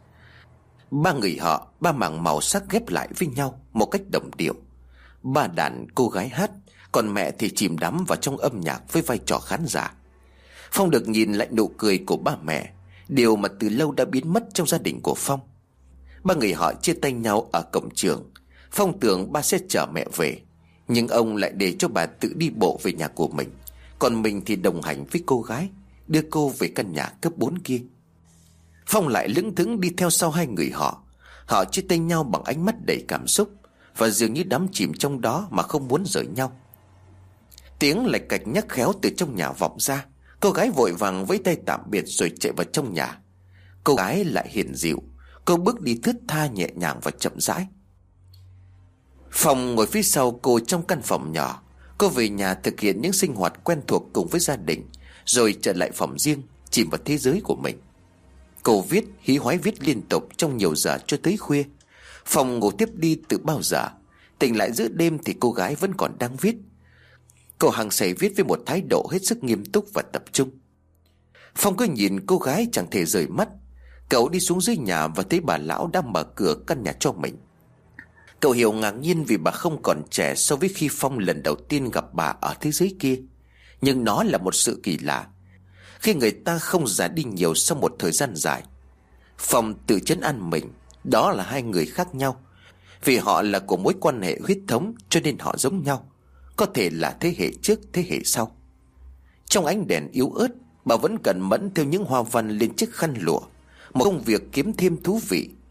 Ba người họ, ba mảng màu sắc ghép lại với nhau một cách đồng điệu. Ba đàn, cô gái hát, còn mẹ thì chìm đắm vào trong âm nhạc với vai trò khán giả. Phong được nhìn lại nụ cười của ba mẹ, điều mà từ lâu đã biến mất trong gia đình của Phong. Ba người họ chia tay nhau ở cổng trường. Phong tưởng ba sẽ chở mẹ về, nhưng ông lại để cho bà tự đi bộ về nhà của mình, còn mình thì đồng hành với cô gái, đưa cô về căn nhà cấp 4 kia. Phong lại lững thững đi theo sau hai người họ. Họ chia tay nhau bằng ánh mắt đầy cảm xúc, và dường như đắm chìm trong đó mà không muốn rời nhau. Tiếng lạch cạch nhắc khéo từ trong nhà vọng ra. Cô gái vội vàng vẫy tay tạm biệt rồi chạy vào trong nhà. Cô gái lại hiền dịu, cô bước đi thướt tha nhẹ nhàng và chậm rãi. Phong ngồi phía sau cô trong căn phòng nhỏ. Cô về nhà thực hiện những sinh hoạt quen thuộc cùng với gia đình, rồi trở lại phòng riêng, chìm vào thế giới của mình. Cô viết, hí hoái viết liên tục trong nhiều giờ cho tới khuya. Phong ngủ tiếp đi từ bao giờ. Tỉnh lại giữa đêm thì cô gái vẫn còn đang viết. Cô hăng say viết với một thái độ hết sức nghiêm túc và tập trung. Phong cứ nhìn cô gái chẳng thể rời mắt. Cậu đi xuống dưới nhà và thấy bà lão đang mở cửa căn nhà cho mình. Cậu hiểu ngạc nhiên vì bà không còn trẻ so với khi Phong lần đầu tiên gặp bà ở thế giới kia. Nhưng nó là một sự kỳ lạ khi người ta không già đi nhiều sau một thời gian dài. Phong tự trấn an mình, đó là hai người khác nhau. Vì họ là của mối quan hệ huyết thống cho nên họ giống nhau, có thể là thế hệ trước thế hệ sau. Trong ánh đèn yếu ớt, bà vẫn cẩn mẫn theo những hoa văn lên chiếc khăn lụa, một công việc kiếm thêm thú vị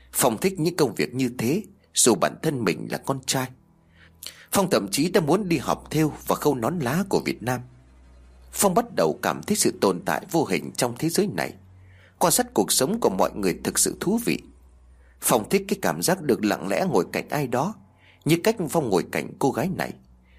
Phong thích những công việc như thế, dù bản thân mình là con trai. Phong thậm chí đã muốn đi học thêu và khâu nón lá của Việt Nam. Phong bắt đầu cảm thấy sự tồn tại vô hình trong thế giới này. Quan sát cuộc sống của mọi người thực sự thú vị. Phong thích cái cảm giác được lặng lẽ ngồi cạnh ai đó, như cách Phong ngồi cạnh cô gái này.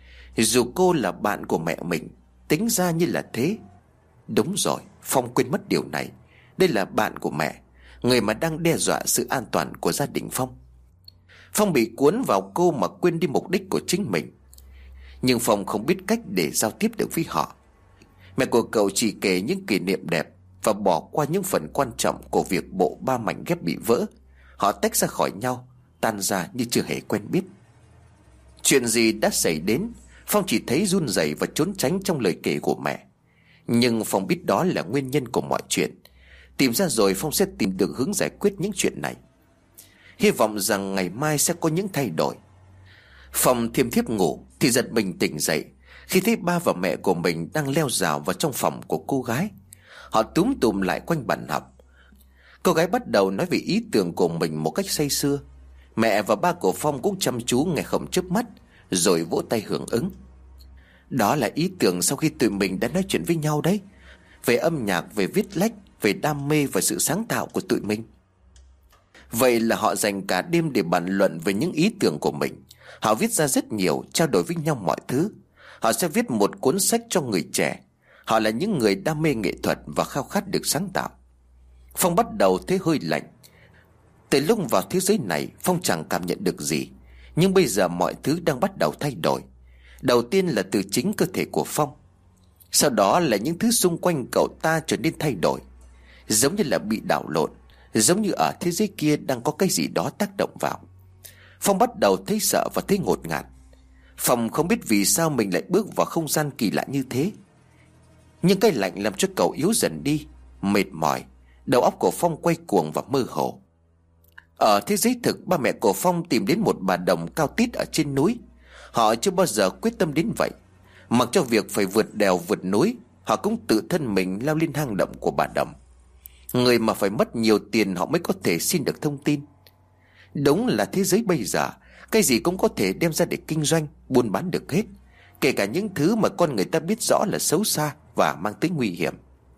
Dù cô là bạn của mẹ mình, tính ra như là thế. Đúng rồi, Phong quên mất điều này. Đây là bạn của mẹ, người mà đang đe dọa sự an toàn của gia đình Phong. Phong bị cuốn vào cô mà quên đi mục đích của chính mình. Nhưng Phong không biết cách để giao tiếp được với họ. Mẹ của cậu chỉ kể những kỷ niệm đẹp và bỏ qua những phần quan trọng của việc bộ ba mảnh ghép bị vỡ. Họ tách ra khỏi nhau, tan ra như chưa hề quen biết. Chuyện gì đã xảy đến, Phong chỉ thấy run rẩy và trốn tránh trong lời kể của mẹ. Nhưng Phong biết đó là nguyên nhân của mọi chuyện. Tìm ra rồi Phong sẽ tìm được hướng giải quyết những chuyện này. Hy vọng rằng ngày mai sẽ có những thay đổi. Phong thiêm thiếp ngủ thì giật mình tỉnh dậy khi thấy ba và mẹ của mình đang leo rào vào trong phòng của cô gái. Họ túm tụm lại quanh bàn học. Cô gái bắt đầu nói về ý tưởng của mình một cách say sưa. Mẹ và ba của Phong cũng chăm chú nghe không chớp mắt, rồi vỗ tay hưởng ứng. Đó là ý tưởng sau khi tụi mình đã nói chuyện với nhau đấy. Về âm nhạc, về viết lách, về đam mê và sự sáng tạo của tụi mình. Vậy là họ dành cả đêm để bàn luận về những ý tưởng của mình. Họ viết ra rất nhiều, trao đổi với nhau mọi thứ. Họ sẽ viết một cuốn sách cho người trẻ. Họ là những người đam mê nghệ thuật và khao khát được sáng tạo. Phong bắt đầu thấy hơi lạnh. Từ lúc vào thế giới này, Phong chẳng cảm nhận được gì. Nhưng bây giờ mọi thứ đang bắt đầu thay đổi. Đầu tiên là từ chính cơ thể của Phong. Sau đó là những thứ xung quanh cậu ta trở nên thay đổi. Giống như là bị đảo lộn, giống như ở thế giới kia đang có cái gì đó tác động vào. Phong bắt đầu thấy sợ và thấy ngột ngạt. Phong không biết vì sao mình lại bước vào không gian kỳ lạ như thế. Nhưng cái lạnh làm cho cậu yếu dần đi, mệt mỏi. Đầu óc của Phong quay cuồng và mơ hồ. Ở thế giới thực, ba mẹ của Phong tìm đến một bà đồng cao tít ở trên núi. Họ chưa bao giờ quyết tâm đến vậy. Mặc cho việc phải vượt đèo vượt núi, họ cũng tự thân mình leo lên hang động của bà đồng. Người mà phải mất nhiều tiền họ mới có thể xin được thông tin. Đúng là thế giới bây giờ, cái gì cũng có thể đem ra để kinh doanh, buôn bán được hết. Kể cả những thứ mà con người ta biết rõ là xấu xa và mang tính nguy hiểm.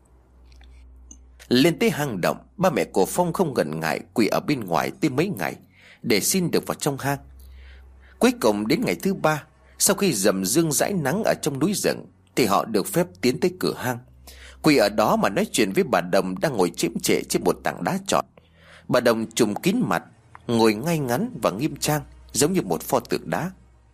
Lên tới hang động, ba mẹ của Phong không ngần ngại quỳ ở bên ngoài tới mấy ngày để xin được vào trong hang. Cuối cùng đến ngày thứ 3, sau khi dầm dương dãi nắng ở trong núi rừng, thì họ được phép tiến tới cửa hang. Quỳ ở đó mà nói chuyện với bà đồng đang ngồi chễm chệ trên một tảng đá tròn. Bà đồng trùm kín mặt, ngồi ngay ngắn và nghiêm trang, giống như một pho tượng đá.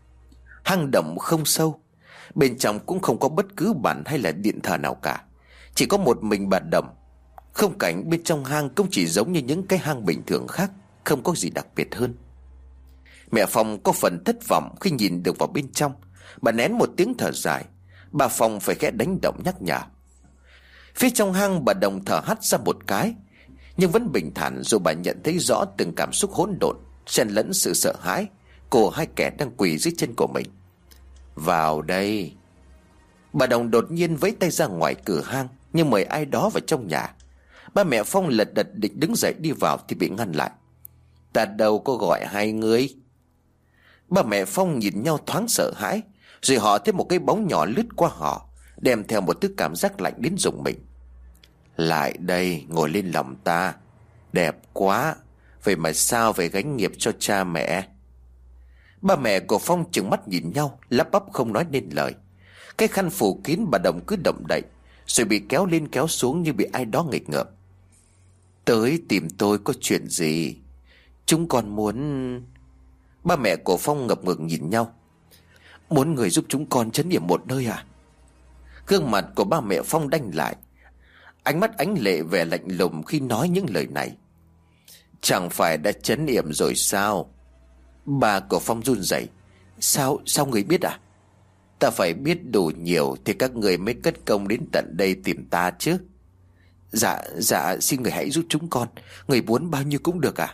Hang động không sâu, bên trong cũng không có bất cứ bàn hay là điện thờ nào cả. Chỉ có một mình bà đồng. Không cảnh bên trong hang cũng chỉ giống như những cái hang bình thường khác, không có gì đặc biệt hơn. Mẹ Phong có phần thất vọng khi nhìn được vào bên trong. Bà nén một tiếng thở dài. Bà Phong phải khẽ đánh động nhắc nhở. Phía trong hang, bà đồng thở hắt ra một cái, nhưng vẫn bình thản, dù bà nhận thấy rõ từng cảm xúc hỗn độn xen lẫn sự sợ hãi của hai kẻ đang quỳ dưới chân của mình. Vào đây. Bà đồng đột nhiên vẫy tay ra ngoài cửa hang như mời ai đó vào trong nhà. Ba mẹ Phong lật đật định đứng dậy đi vào thì bị ngăn lại. Ta đâu có gọi hai người. Ba mẹ Phong nhìn nhau thoáng sợ hãi, rồi họ thấy một cái bóng nhỏ lướt qua họ, đem theo một thứ cảm giác lạnh đến rùng mình. Lại đây, ngồi lên lòng ta. Đẹp quá. Vậy mà sao phải gánh nghiệp cho cha mẹ? Ba mẹ của Phong trừng mắt nhìn nhau, lắp bắp không nói nên lời. Cái khăn phủ kín bà đồng cứ động đậy, rồi bị kéo lên kéo xuống như bị ai đó nghịch ngợm. Tới tìm tôi có chuyện gì? Chúng con muốn... Ba mẹ của Phong ngập ngừng nhìn nhau. Muốn người giúp chúng con trấn yểm một nơi à? Gương mặt của ba mẹ Phong đanh lại, ánh mắt ánh lệ vẻ lạnh lùng khi nói những lời này. Chẳng phải đã trấn yểm rồi sao? Bà của Phong run rẩy. Sao người biết à? Ta phải biết đủ nhiều thì các người mới cất công đến tận đây tìm ta chứ. Dạ xin người hãy giúp chúng con. Người muốn bao nhiêu cũng được à?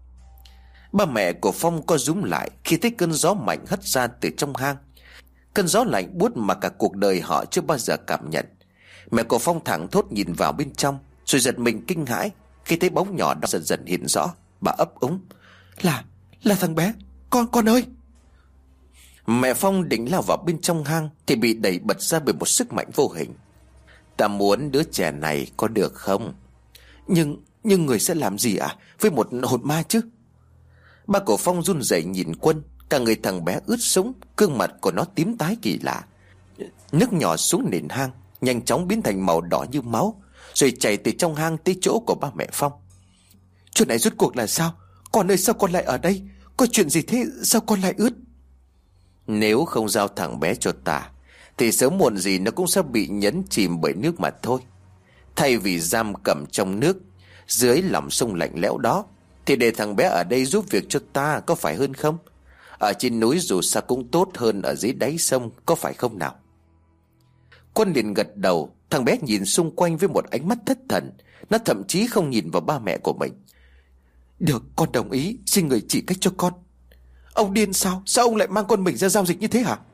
Ba mẹ của Phong co rúm lại khi thấy cơn gió mạnh hất ra từ trong hang. Cơn gió lạnh buốt mà cả cuộc đời họ chưa bao giờ cảm nhận. Mẹ của Phong thẳng thốt nhìn vào bên trong, rồi giật mình kinh hãi khi thấy bóng nhỏ đó dần dần hiện rõ. Bà ấp úng: Là thằng bé, con ơi. Mẹ Phong định lao vào bên trong hang thì bị đẩy bật ra bởi một sức mạnh vô hình. Ta muốn đứa trẻ này có được không? Nhưng người sẽ làm gì với một hồn ma chứ? Ba của Phong run rẩy nhìn Quân. Cả người thằng bé ướt sũng, gương mặt của nó tím tái kỳ lạ. Nước nhỏ xuống nền hang, nhanh chóng biến thành màu đỏ như máu, rồi chảy từ trong hang tới chỗ của ba mẹ Phong. Chuyện này rốt cuộc là sao? Con ơi, sao con lại ở đây? Có chuyện gì thế? Sao con lại ướt? Nếu không giao thằng bé cho ta thì sớm muộn gì nó cũng sẽ bị nhấn chìm bởi nước mà thôi. Thay vì giam cầm trong nước dưới lòng sông lạnh lẽo đó, thì để thằng bé ở đây giúp việc cho ta, có phải hơn không? Ở trên núi dù sao cũng tốt hơn ở dưới đáy sông, có phải không nào? Quân liền gật đầu. Thằng bé nhìn xung quanh với một ánh mắt thất thần. Nó thậm chí không nhìn vào ba mẹ của mình. Được, con đồng ý, xin người chỉ cách cho con. Ông điên sao? Sao ông lại mang con mình ra giao dịch như thế hả?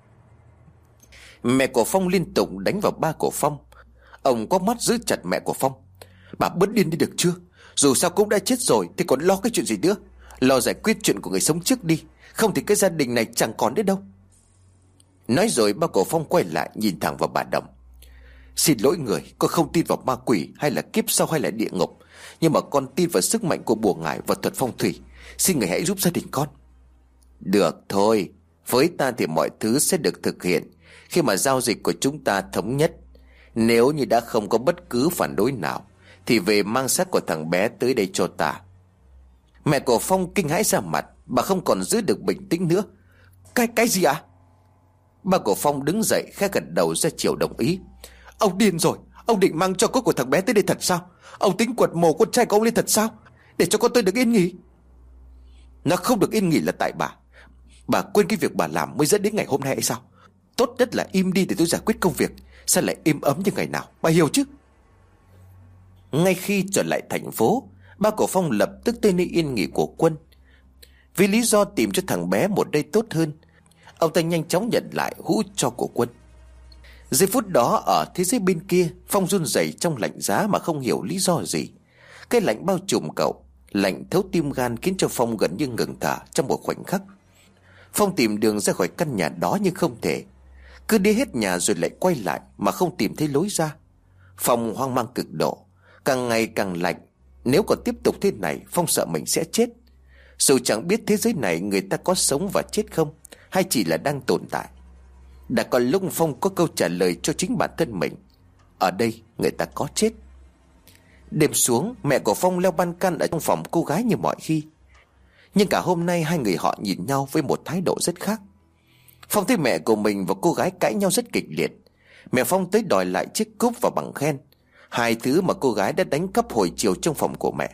Mẹ của Phong liên tục đánh vào ba của Phong. Ông có mắt giữ chặt mẹ của Phong. Bà bớt điên đi được chưa? Dù sao cũng đã chết rồi thì còn lo cái chuyện gì nữa? Lo giải quyết chuyện của người sống trước đi, không thì cái gia đình này chẳng còn đến đâu. Nói rồi ba của Phong quay lại nhìn thẳng vào bà Đồng. Xin lỗi người, con không tin vào ma quỷ hay là kiếp sau hay là địa ngục, nhưng mà con tin vào sức mạnh của bùa ngải và thuật phong thủy. Xin người hãy giúp gia đình con. Được thôi, với ta thì mọi thứ sẽ được thực hiện khi mà giao dịch của chúng ta thống nhất. Nếu như đã không có bất cứ phản đối nào thì về mang xác của thằng bé tới đây cho ta. Mẹ của Phong kinh hãi ra mặt. Bà không còn giữ được bình tĩnh nữa. Cái gì ạ? Ba của Phong đứng dậy khẽ gật đầu ra chiều đồng ý. Ông điên rồi, ông định mang cho cốt của thằng bé tới đây thật sao? Ông tính quật mồ con trai của ông lên thật sao? Để cho con tôi được yên nghỉ? Nó không được yên nghỉ là tại bà. Bà quên cái việc bà làm mới dẫn đến ngày hôm nay hay sao? Tốt nhất là im đi để tôi giải quyết công việc. Sao lại êm ấm như ngày nào? Bà hiểu chứ? Ngay khi trở lại thành phố, ba của Phong lập tức tới nơi yên nghỉ của Quân. Vì lý do tìm cho thằng bé một nơi tốt hơn, ông ta nhanh chóng nhận lại hũ tro của Quân. Giây phút đó ở thế giới bên kia, Phong run rẩy trong lạnh giá mà không hiểu lý do gì. Cái lạnh bao trùm cậu, lạnh thấu tim gan khiến cho Phong gần như ngừng thở trong một khoảnh khắc. Phong tìm đường ra khỏi căn nhà đó nhưng không thể. Cứ đi hết nhà rồi lại quay lại mà không tìm thấy lối ra. Phong hoang mang cực độ, càng ngày càng lạnh. Nếu còn tiếp tục thế này, Phong sợ mình sẽ chết. Dù chẳng biết thế giới này người ta có sống và chết không, hay chỉ là đang tồn tại. Đã có lúc Phong có câu trả lời cho chính bản thân mình. Ở đây người ta có chết. Đêm xuống, mẹ của Phong leo ban căn ở trong phòng cô gái như mọi khi. Nhưng cả hôm nay hai người họ nhìn nhau với một thái độ rất khác. Phong thấy mẹ của mình và cô gái cãi nhau rất kịch liệt. Mẹ Phong tới đòi lại chiếc cúp và bằng khen, hai thứ mà cô gái đã đánh cắp hồi chiều trong phòng của mẹ.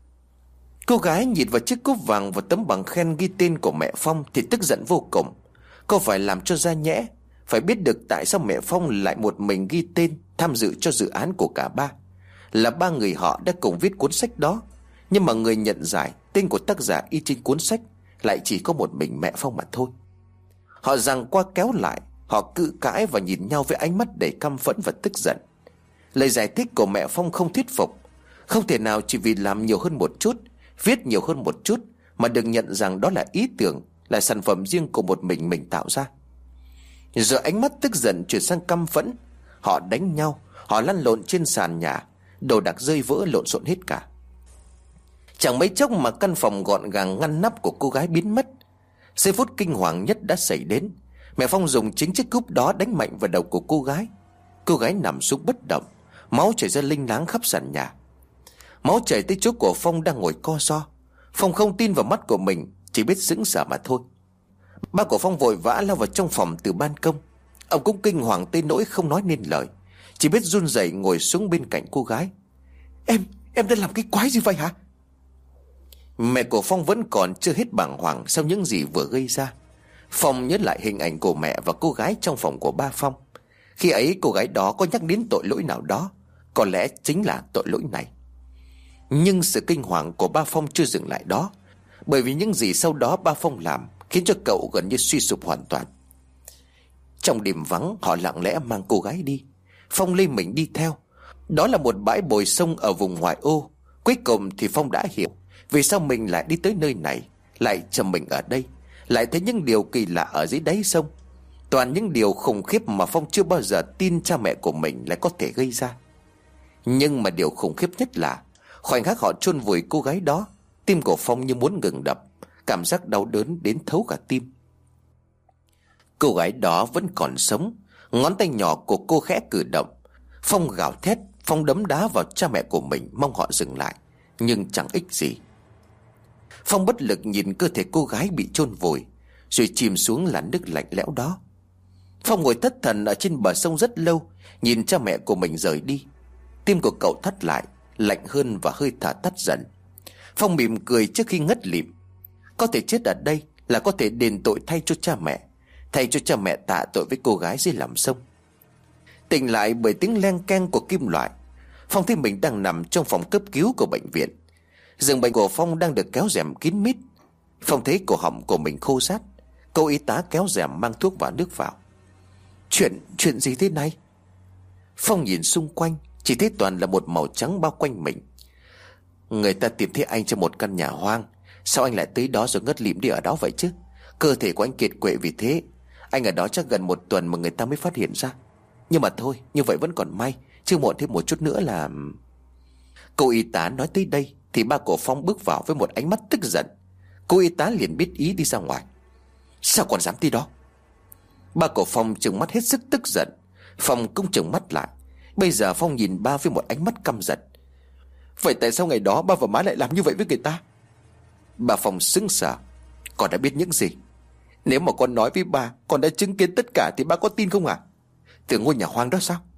Cô gái nhìn vào chiếc cúp vàng và tấm bằng khen ghi tên của mẹ Phong thì tức giận vô cùng. Cô phải làm cho ra nhẽ, phải biết được tại sao mẹ Phong lại một mình ghi tên tham dự cho dự án của cả ba. Là ba người họ đã cùng viết cuốn sách đó, nhưng mà người nhận giải, tên của tác giả y trên cuốn sách lại chỉ có một mình mẹ Phong mà thôi. Họ giằng qua kéo lại, họ cự cãi và nhìn nhau với ánh mắt đầy căm phẫn và tức giận. Lời giải thích của mẹ Phong không thuyết phục. Không thể nào chỉ vì làm nhiều hơn một chút, viết nhiều hơn một chút mà được nhận rằng đó là ý tưởng, là sản phẩm riêng của một mình tạo ra. Rồi ánh mắt tức giận chuyển sang căm phẫn. Họ đánh nhau, họ lăn lộn trên sàn nhà, đồ đạc rơi vỡ lộn xộn hết cả. Chẳng mấy chốc mà căn phòng gọn gàng ngăn nắp của cô gái biến mất. Giây phút kinh hoàng nhất đã xảy đến. Mẹ Phong dùng chính chiếc cúp đó đánh mạnh vào đầu của cô gái. Cô gái nằm xuống bất động, máu chảy ra linh láng khắp sàn nhà. Máu chảy tới chỗ của Phong đang ngồi co ro. Phong không tin vào mắt của mình, chỉ biết sững sờ mà thôi. Ba của Phong vội vã lao vào trong phòng từ ban công. Ông cũng kinh hoàng tới nỗi không nói nên lời, chỉ biết run rẩy ngồi xuống bên cạnh cô gái. Em đã làm cái quái gì vậy hả? Mẹ của Phong vẫn còn chưa hết bàng hoàng sau những gì vừa gây ra. Phong nhớ lại hình ảnh của mẹ và cô gái trong phòng của ba Phong. Khi ấy cô gái đó có nhắc đến tội lỗi nào đó, có lẽ chính là tội lỗi này. Nhưng sự kinh hoàng của ba Phong chưa dừng lại đó, bởi vì những gì sau đó ba Phong làm khiến cho cậu gần như suy sụp hoàn toàn. Trong đêm vắng, họ lặng lẽ mang cô gái đi. Phong lê mình đi theo. Đó là một bãi bồi sông ở vùng ngoại ô. Cuối cùng thì Phong đã hiểu Vì sao mình lại đi tới nơi này, lại chầm mình ở đây, lại thấy những điều kỳ lạ ở dưới đáy sông. Toàn những điều khủng khiếp mà Phong chưa bao giờ tin cha mẹ của mình lại có thể gây ra. Nhưng mà điều khủng khiếp nhất là khoảnh khắc họ chôn vùi cô gái đó, tim của Phong như muốn ngừng đập, cảm giác đau đớn đến thấu cả tim. Cô gái đó vẫn còn sống, ngón tay nhỏ của cô khẽ cử động. Phong gào thét, Phong đấm đá vào cha mẹ của mình, mong họ dừng lại, nhưng chẳng ích gì. Phong bất lực nhìn cơ thể cô gái bị chôn vùi, rồi chìm xuống làn nước lạnh lẽo đó. Phong ngồi thất thần ở trên bờ sông rất lâu, nhìn cha mẹ của mình rời đi. Tim của cậu thắt lại, lạnh hơn và hơi thở tắt dần. Phong mỉm cười trước khi ngất lịm. Có thể chết ở đây là có thể đền tội thay cho cha mẹ, thay cho cha mẹ tạ tội với cô gái dưới lòng sông. Tỉnh lại bởi tiếng leng keng của kim loại, Phong thấy mình đang nằm trong phòng cấp cứu của bệnh viện. Giường bệnh của Phong đang được kéo rèm kín mít. Phong thấy cổ họng của mình khô rát. Cô y tá kéo rèm mang thuốc và nước vào. Chuyện gì thế này? Phong nhìn xung quanh, chỉ thấy toàn là một màu trắng bao quanh mình. Người ta tìm thấy anh trong một căn nhà hoang. Sao anh lại tới đó rồi ngất lịm đi ở đó vậy chứ? Cơ thể của anh kiệt quệ vì thế. Anh ở đó chắc gần 1 tuần mà người ta mới phát hiện ra. Nhưng mà thôi, như vậy vẫn còn may, chưa muộn thêm một chút nữa là... Cô y tá nói tới đây thì ba của Phong bước vào với một ánh mắt tức giận. Cô y tá liền biết ý đi ra ngoài. Sao còn dám tới đó? Ba của Phong trừng mắt hết sức tức giận. Phong cũng trừng mắt lại. Bây giờ Phong nhìn ba với một ánh mắt căm giận. Vậy tại sao ngày đó ba và má lại làm như vậy với người ta? Bà Phong sững sờ. Con đã biết những gì? Nếu mà con nói với ba con đã chứng kiến tất cả thì ba có tin không à? Từ ngôi nhà hoang đó sao?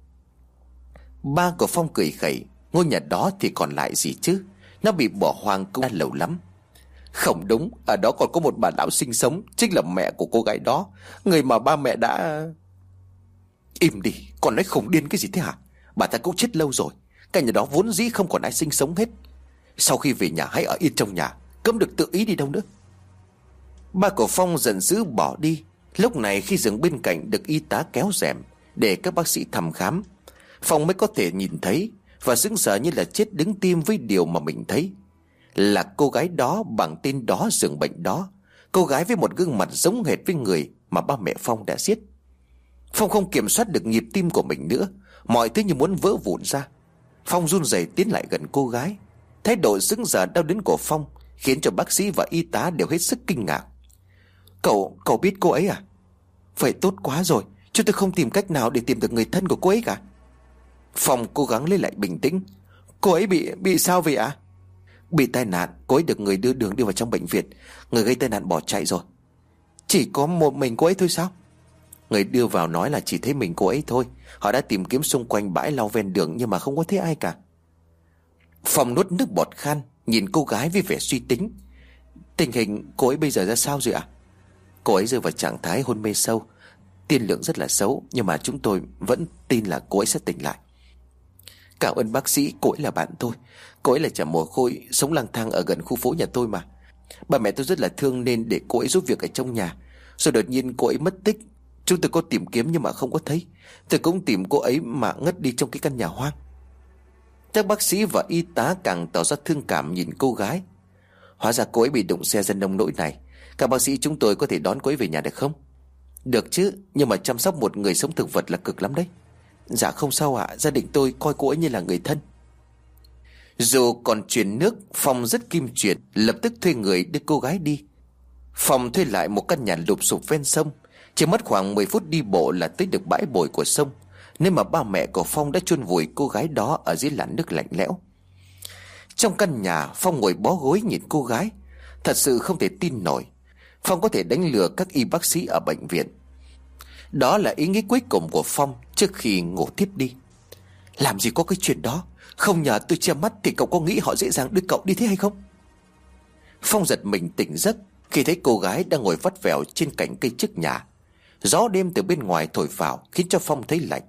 Ba của Phong cười khẩy. Ngôi nhà đó thì còn lại gì chứ? Nó bị bỏ hoang cũng đã lâu lắm. Không đúng, ở đó còn có một bà lão sinh sống, chính là mẹ của cô gái đó, người mà ba mẹ đã... Im đi, con nói khùng điên cái gì thế hả? Bà ta cũng chết lâu rồi. Cái nhà đó vốn dĩ không còn ai sinh sống hết. Sau khi về nhà hãy ở yên trong nhà, cấm được tự ý đi đâu nữa. Ba của Phong giận dữ bỏ đi. Lúc này khi giường bên cạnh được y tá kéo rèm để các bác sĩ thăm khám, Phong mới có thể nhìn thấy và sững sờ như là chết đứng tim với điều mà mình thấy. Là cô gái đó bằng tên đó, giường bệnh đó. Cô gái với một gương mặt giống hệt với người mà ba mẹ Phong đã giết. Phong không kiểm soát được nhịp tim của mình nữa. Mọi thứ như muốn vỡ vụn ra. Phong run rẩy tiến lại gần cô gái. Thái độ sững sờ đau đớn của Phong khiến cho bác sĩ và y tá đều hết sức kinh ngạc. Cậu biết cô ấy à? Vậy tốt quá rồi, chúng tôi không tìm cách nào để tìm được người thân của cô ấy cả. Phong cố gắng lấy lại bình tĩnh. Cô ấy bị sao vậy ạ? Bị tai nạn, cô ấy được người đưa đường đưa vào trong bệnh viện. Người gây tai nạn bỏ chạy rồi. Chỉ có một mình cô ấy thôi sao? Người đưa vào nói là chỉ thấy mình cô ấy thôi. Họ đã tìm kiếm xung quanh bãi lau ven đường nhưng mà không có thấy ai cả. Phong nuốt nước bọt khan, nhìn cô gái với vẻ suy tính. Tình hình cô ấy bây giờ ra sao rồi ạ? Cô ấy rơi vào trạng thái hôn mê sâu, tiên lượng rất là xấu, nhưng mà chúng tôi vẫn tin là cô ấy sẽ tỉnh lại. Cảm ơn bác sĩ, cô ấy là bạn tôi. Cô ấy là chả mồ côi, sống lang thang ở gần khu phố nhà tôi mà. Bà mẹ tôi rất là thương nên để cô ấy giúp việc ở trong nhà. Rồi đột nhiên cô ấy mất tích. Chúng tôi có tìm kiếm nhưng mà không có thấy. Tôi cũng tìm cô ấy mà ngất đi trong cái căn nhà hoang. Các bác sĩ và y tá càng tỏ ra thương cảm nhìn cô gái. Hóa ra cô ấy bị đụng xe dân nông nỗi này. Các bác sĩ chúng tôi có thể đón cô ấy về nhà được không? Được chứ, nhưng mà chăm sóc một người sống thực vật là cực lắm đấy. Dạ không sao ạ, gia đình tôi coi cô ấy như là người thân. Dù còn chuyển nước, Phong rất kim chuyển, lập tức thuê người đưa cô gái đi. Phong thuê lại một căn nhà lụp xụp ven sông. Chỉ mất khoảng 10 phút đi bộ là tới được bãi bồi của sông, nơi mà ba mẹ của Phong đã chôn vùi cô gái đó ở dưới làn nước lạnh lẽo. Trong căn nhà, Phong ngồi bó gối nhìn cô gái. Thật sự không thể tin nổi Phong có thể đánh lừa các y bác sĩ ở bệnh viện. Đó là ý nghĩ cuối cùng của Phong trước khi ngủ thiếp đi. Làm gì có cái chuyện đó. Không nhờ tôi che mắt thì cậu có nghĩ họ dễ dàng đưa cậu đi thế hay không? Phong giật mình tỉnh giấc khi thấy cô gái đang ngồi vắt vẻo trên cành cây trước nhà. Gió đêm từ bên ngoài thổi vào khiến cho Phong thấy lạnh.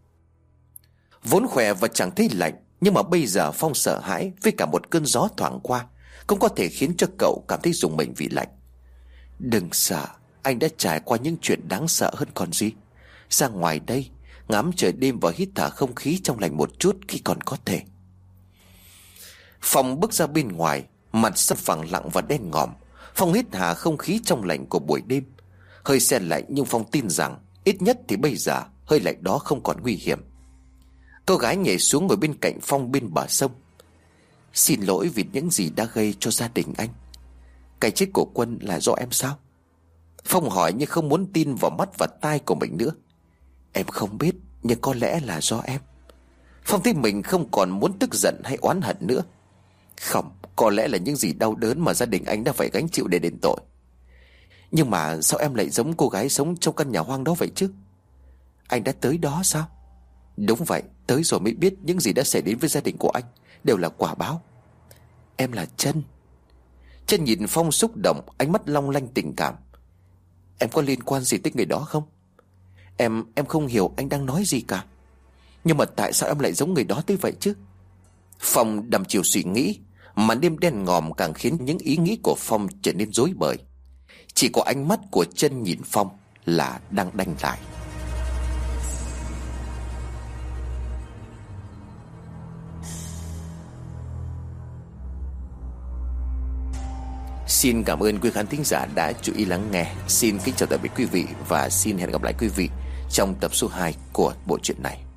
Vốn khỏe và chẳng thấy lạnh, nhưng mà bây giờ Phong sợ hãi với cả một cơn gió thoảng qua cũng có thể khiến cho cậu cảm thấy rùng mình vì lạnh. Đừng sợ, anh đã trải qua những chuyện đáng sợ hơn còn gì. Ra ngoài đây, ngắm trời đêm và hít thở không khí trong lành một chút khi còn có thể. Phong bước ra bên ngoài, Mặt sắp phẳng lặng và đen ngòm. Phong hít hà không khí trong lạnh của buổi đêm. Hơi se lạnh nhưng Phong tin rằng ít nhất thì bây giờ hơi lạnh đó không còn nguy hiểm. Cô gái nhảy xuống ngồi bên cạnh Phong bên bờ sông. Xin lỗi vì những gì đã gây cho gia đình anh. Cái chết của Quân là do em sao? Phong hỏi nhưng không muốn tin vào mắt và tai của mình nữa. Em không biết, nhưng có lẽ là do em. Phong thấy mình không còn muốn tức giận hay oán hận nữa. Không, có lẽ là những gì đau đớn mà gia đình anh đã phải gánh chịu để đền tội. Nhưng mà sao em lại giống cô gái sống trong căn nhà hoang đó vậy chứ? Anh đã tới đó sao? Đúng vậy, tới rồi mới biết những gì đã xảy đến với gia đình của anh đều là quả báo. Em là Trân. Trân nhìn Phong xúc động, ánh mắt long lanh tình cảm. Em có liên quan gì tới người đó không? Em không hiểu anh đang nói gì cả. Nhưng mà tại sao em lại giống người đó tới vậy chứ? Phong đăm chiều suy nghĩ. Màn đêm đen ngòm càng khiến những ý nghĩ của Phong trở nên rối bời. Chỉ có ánh mắt của Trân nhìn Phong là đang đanh lại. Xin cảm ơn quý khán thính giả đã chú ý lắng nghe. Xin kính chào tạm biệt quý vị và xin hẹn gặp lại quý vị trong tập số 2 của bộ truyện này.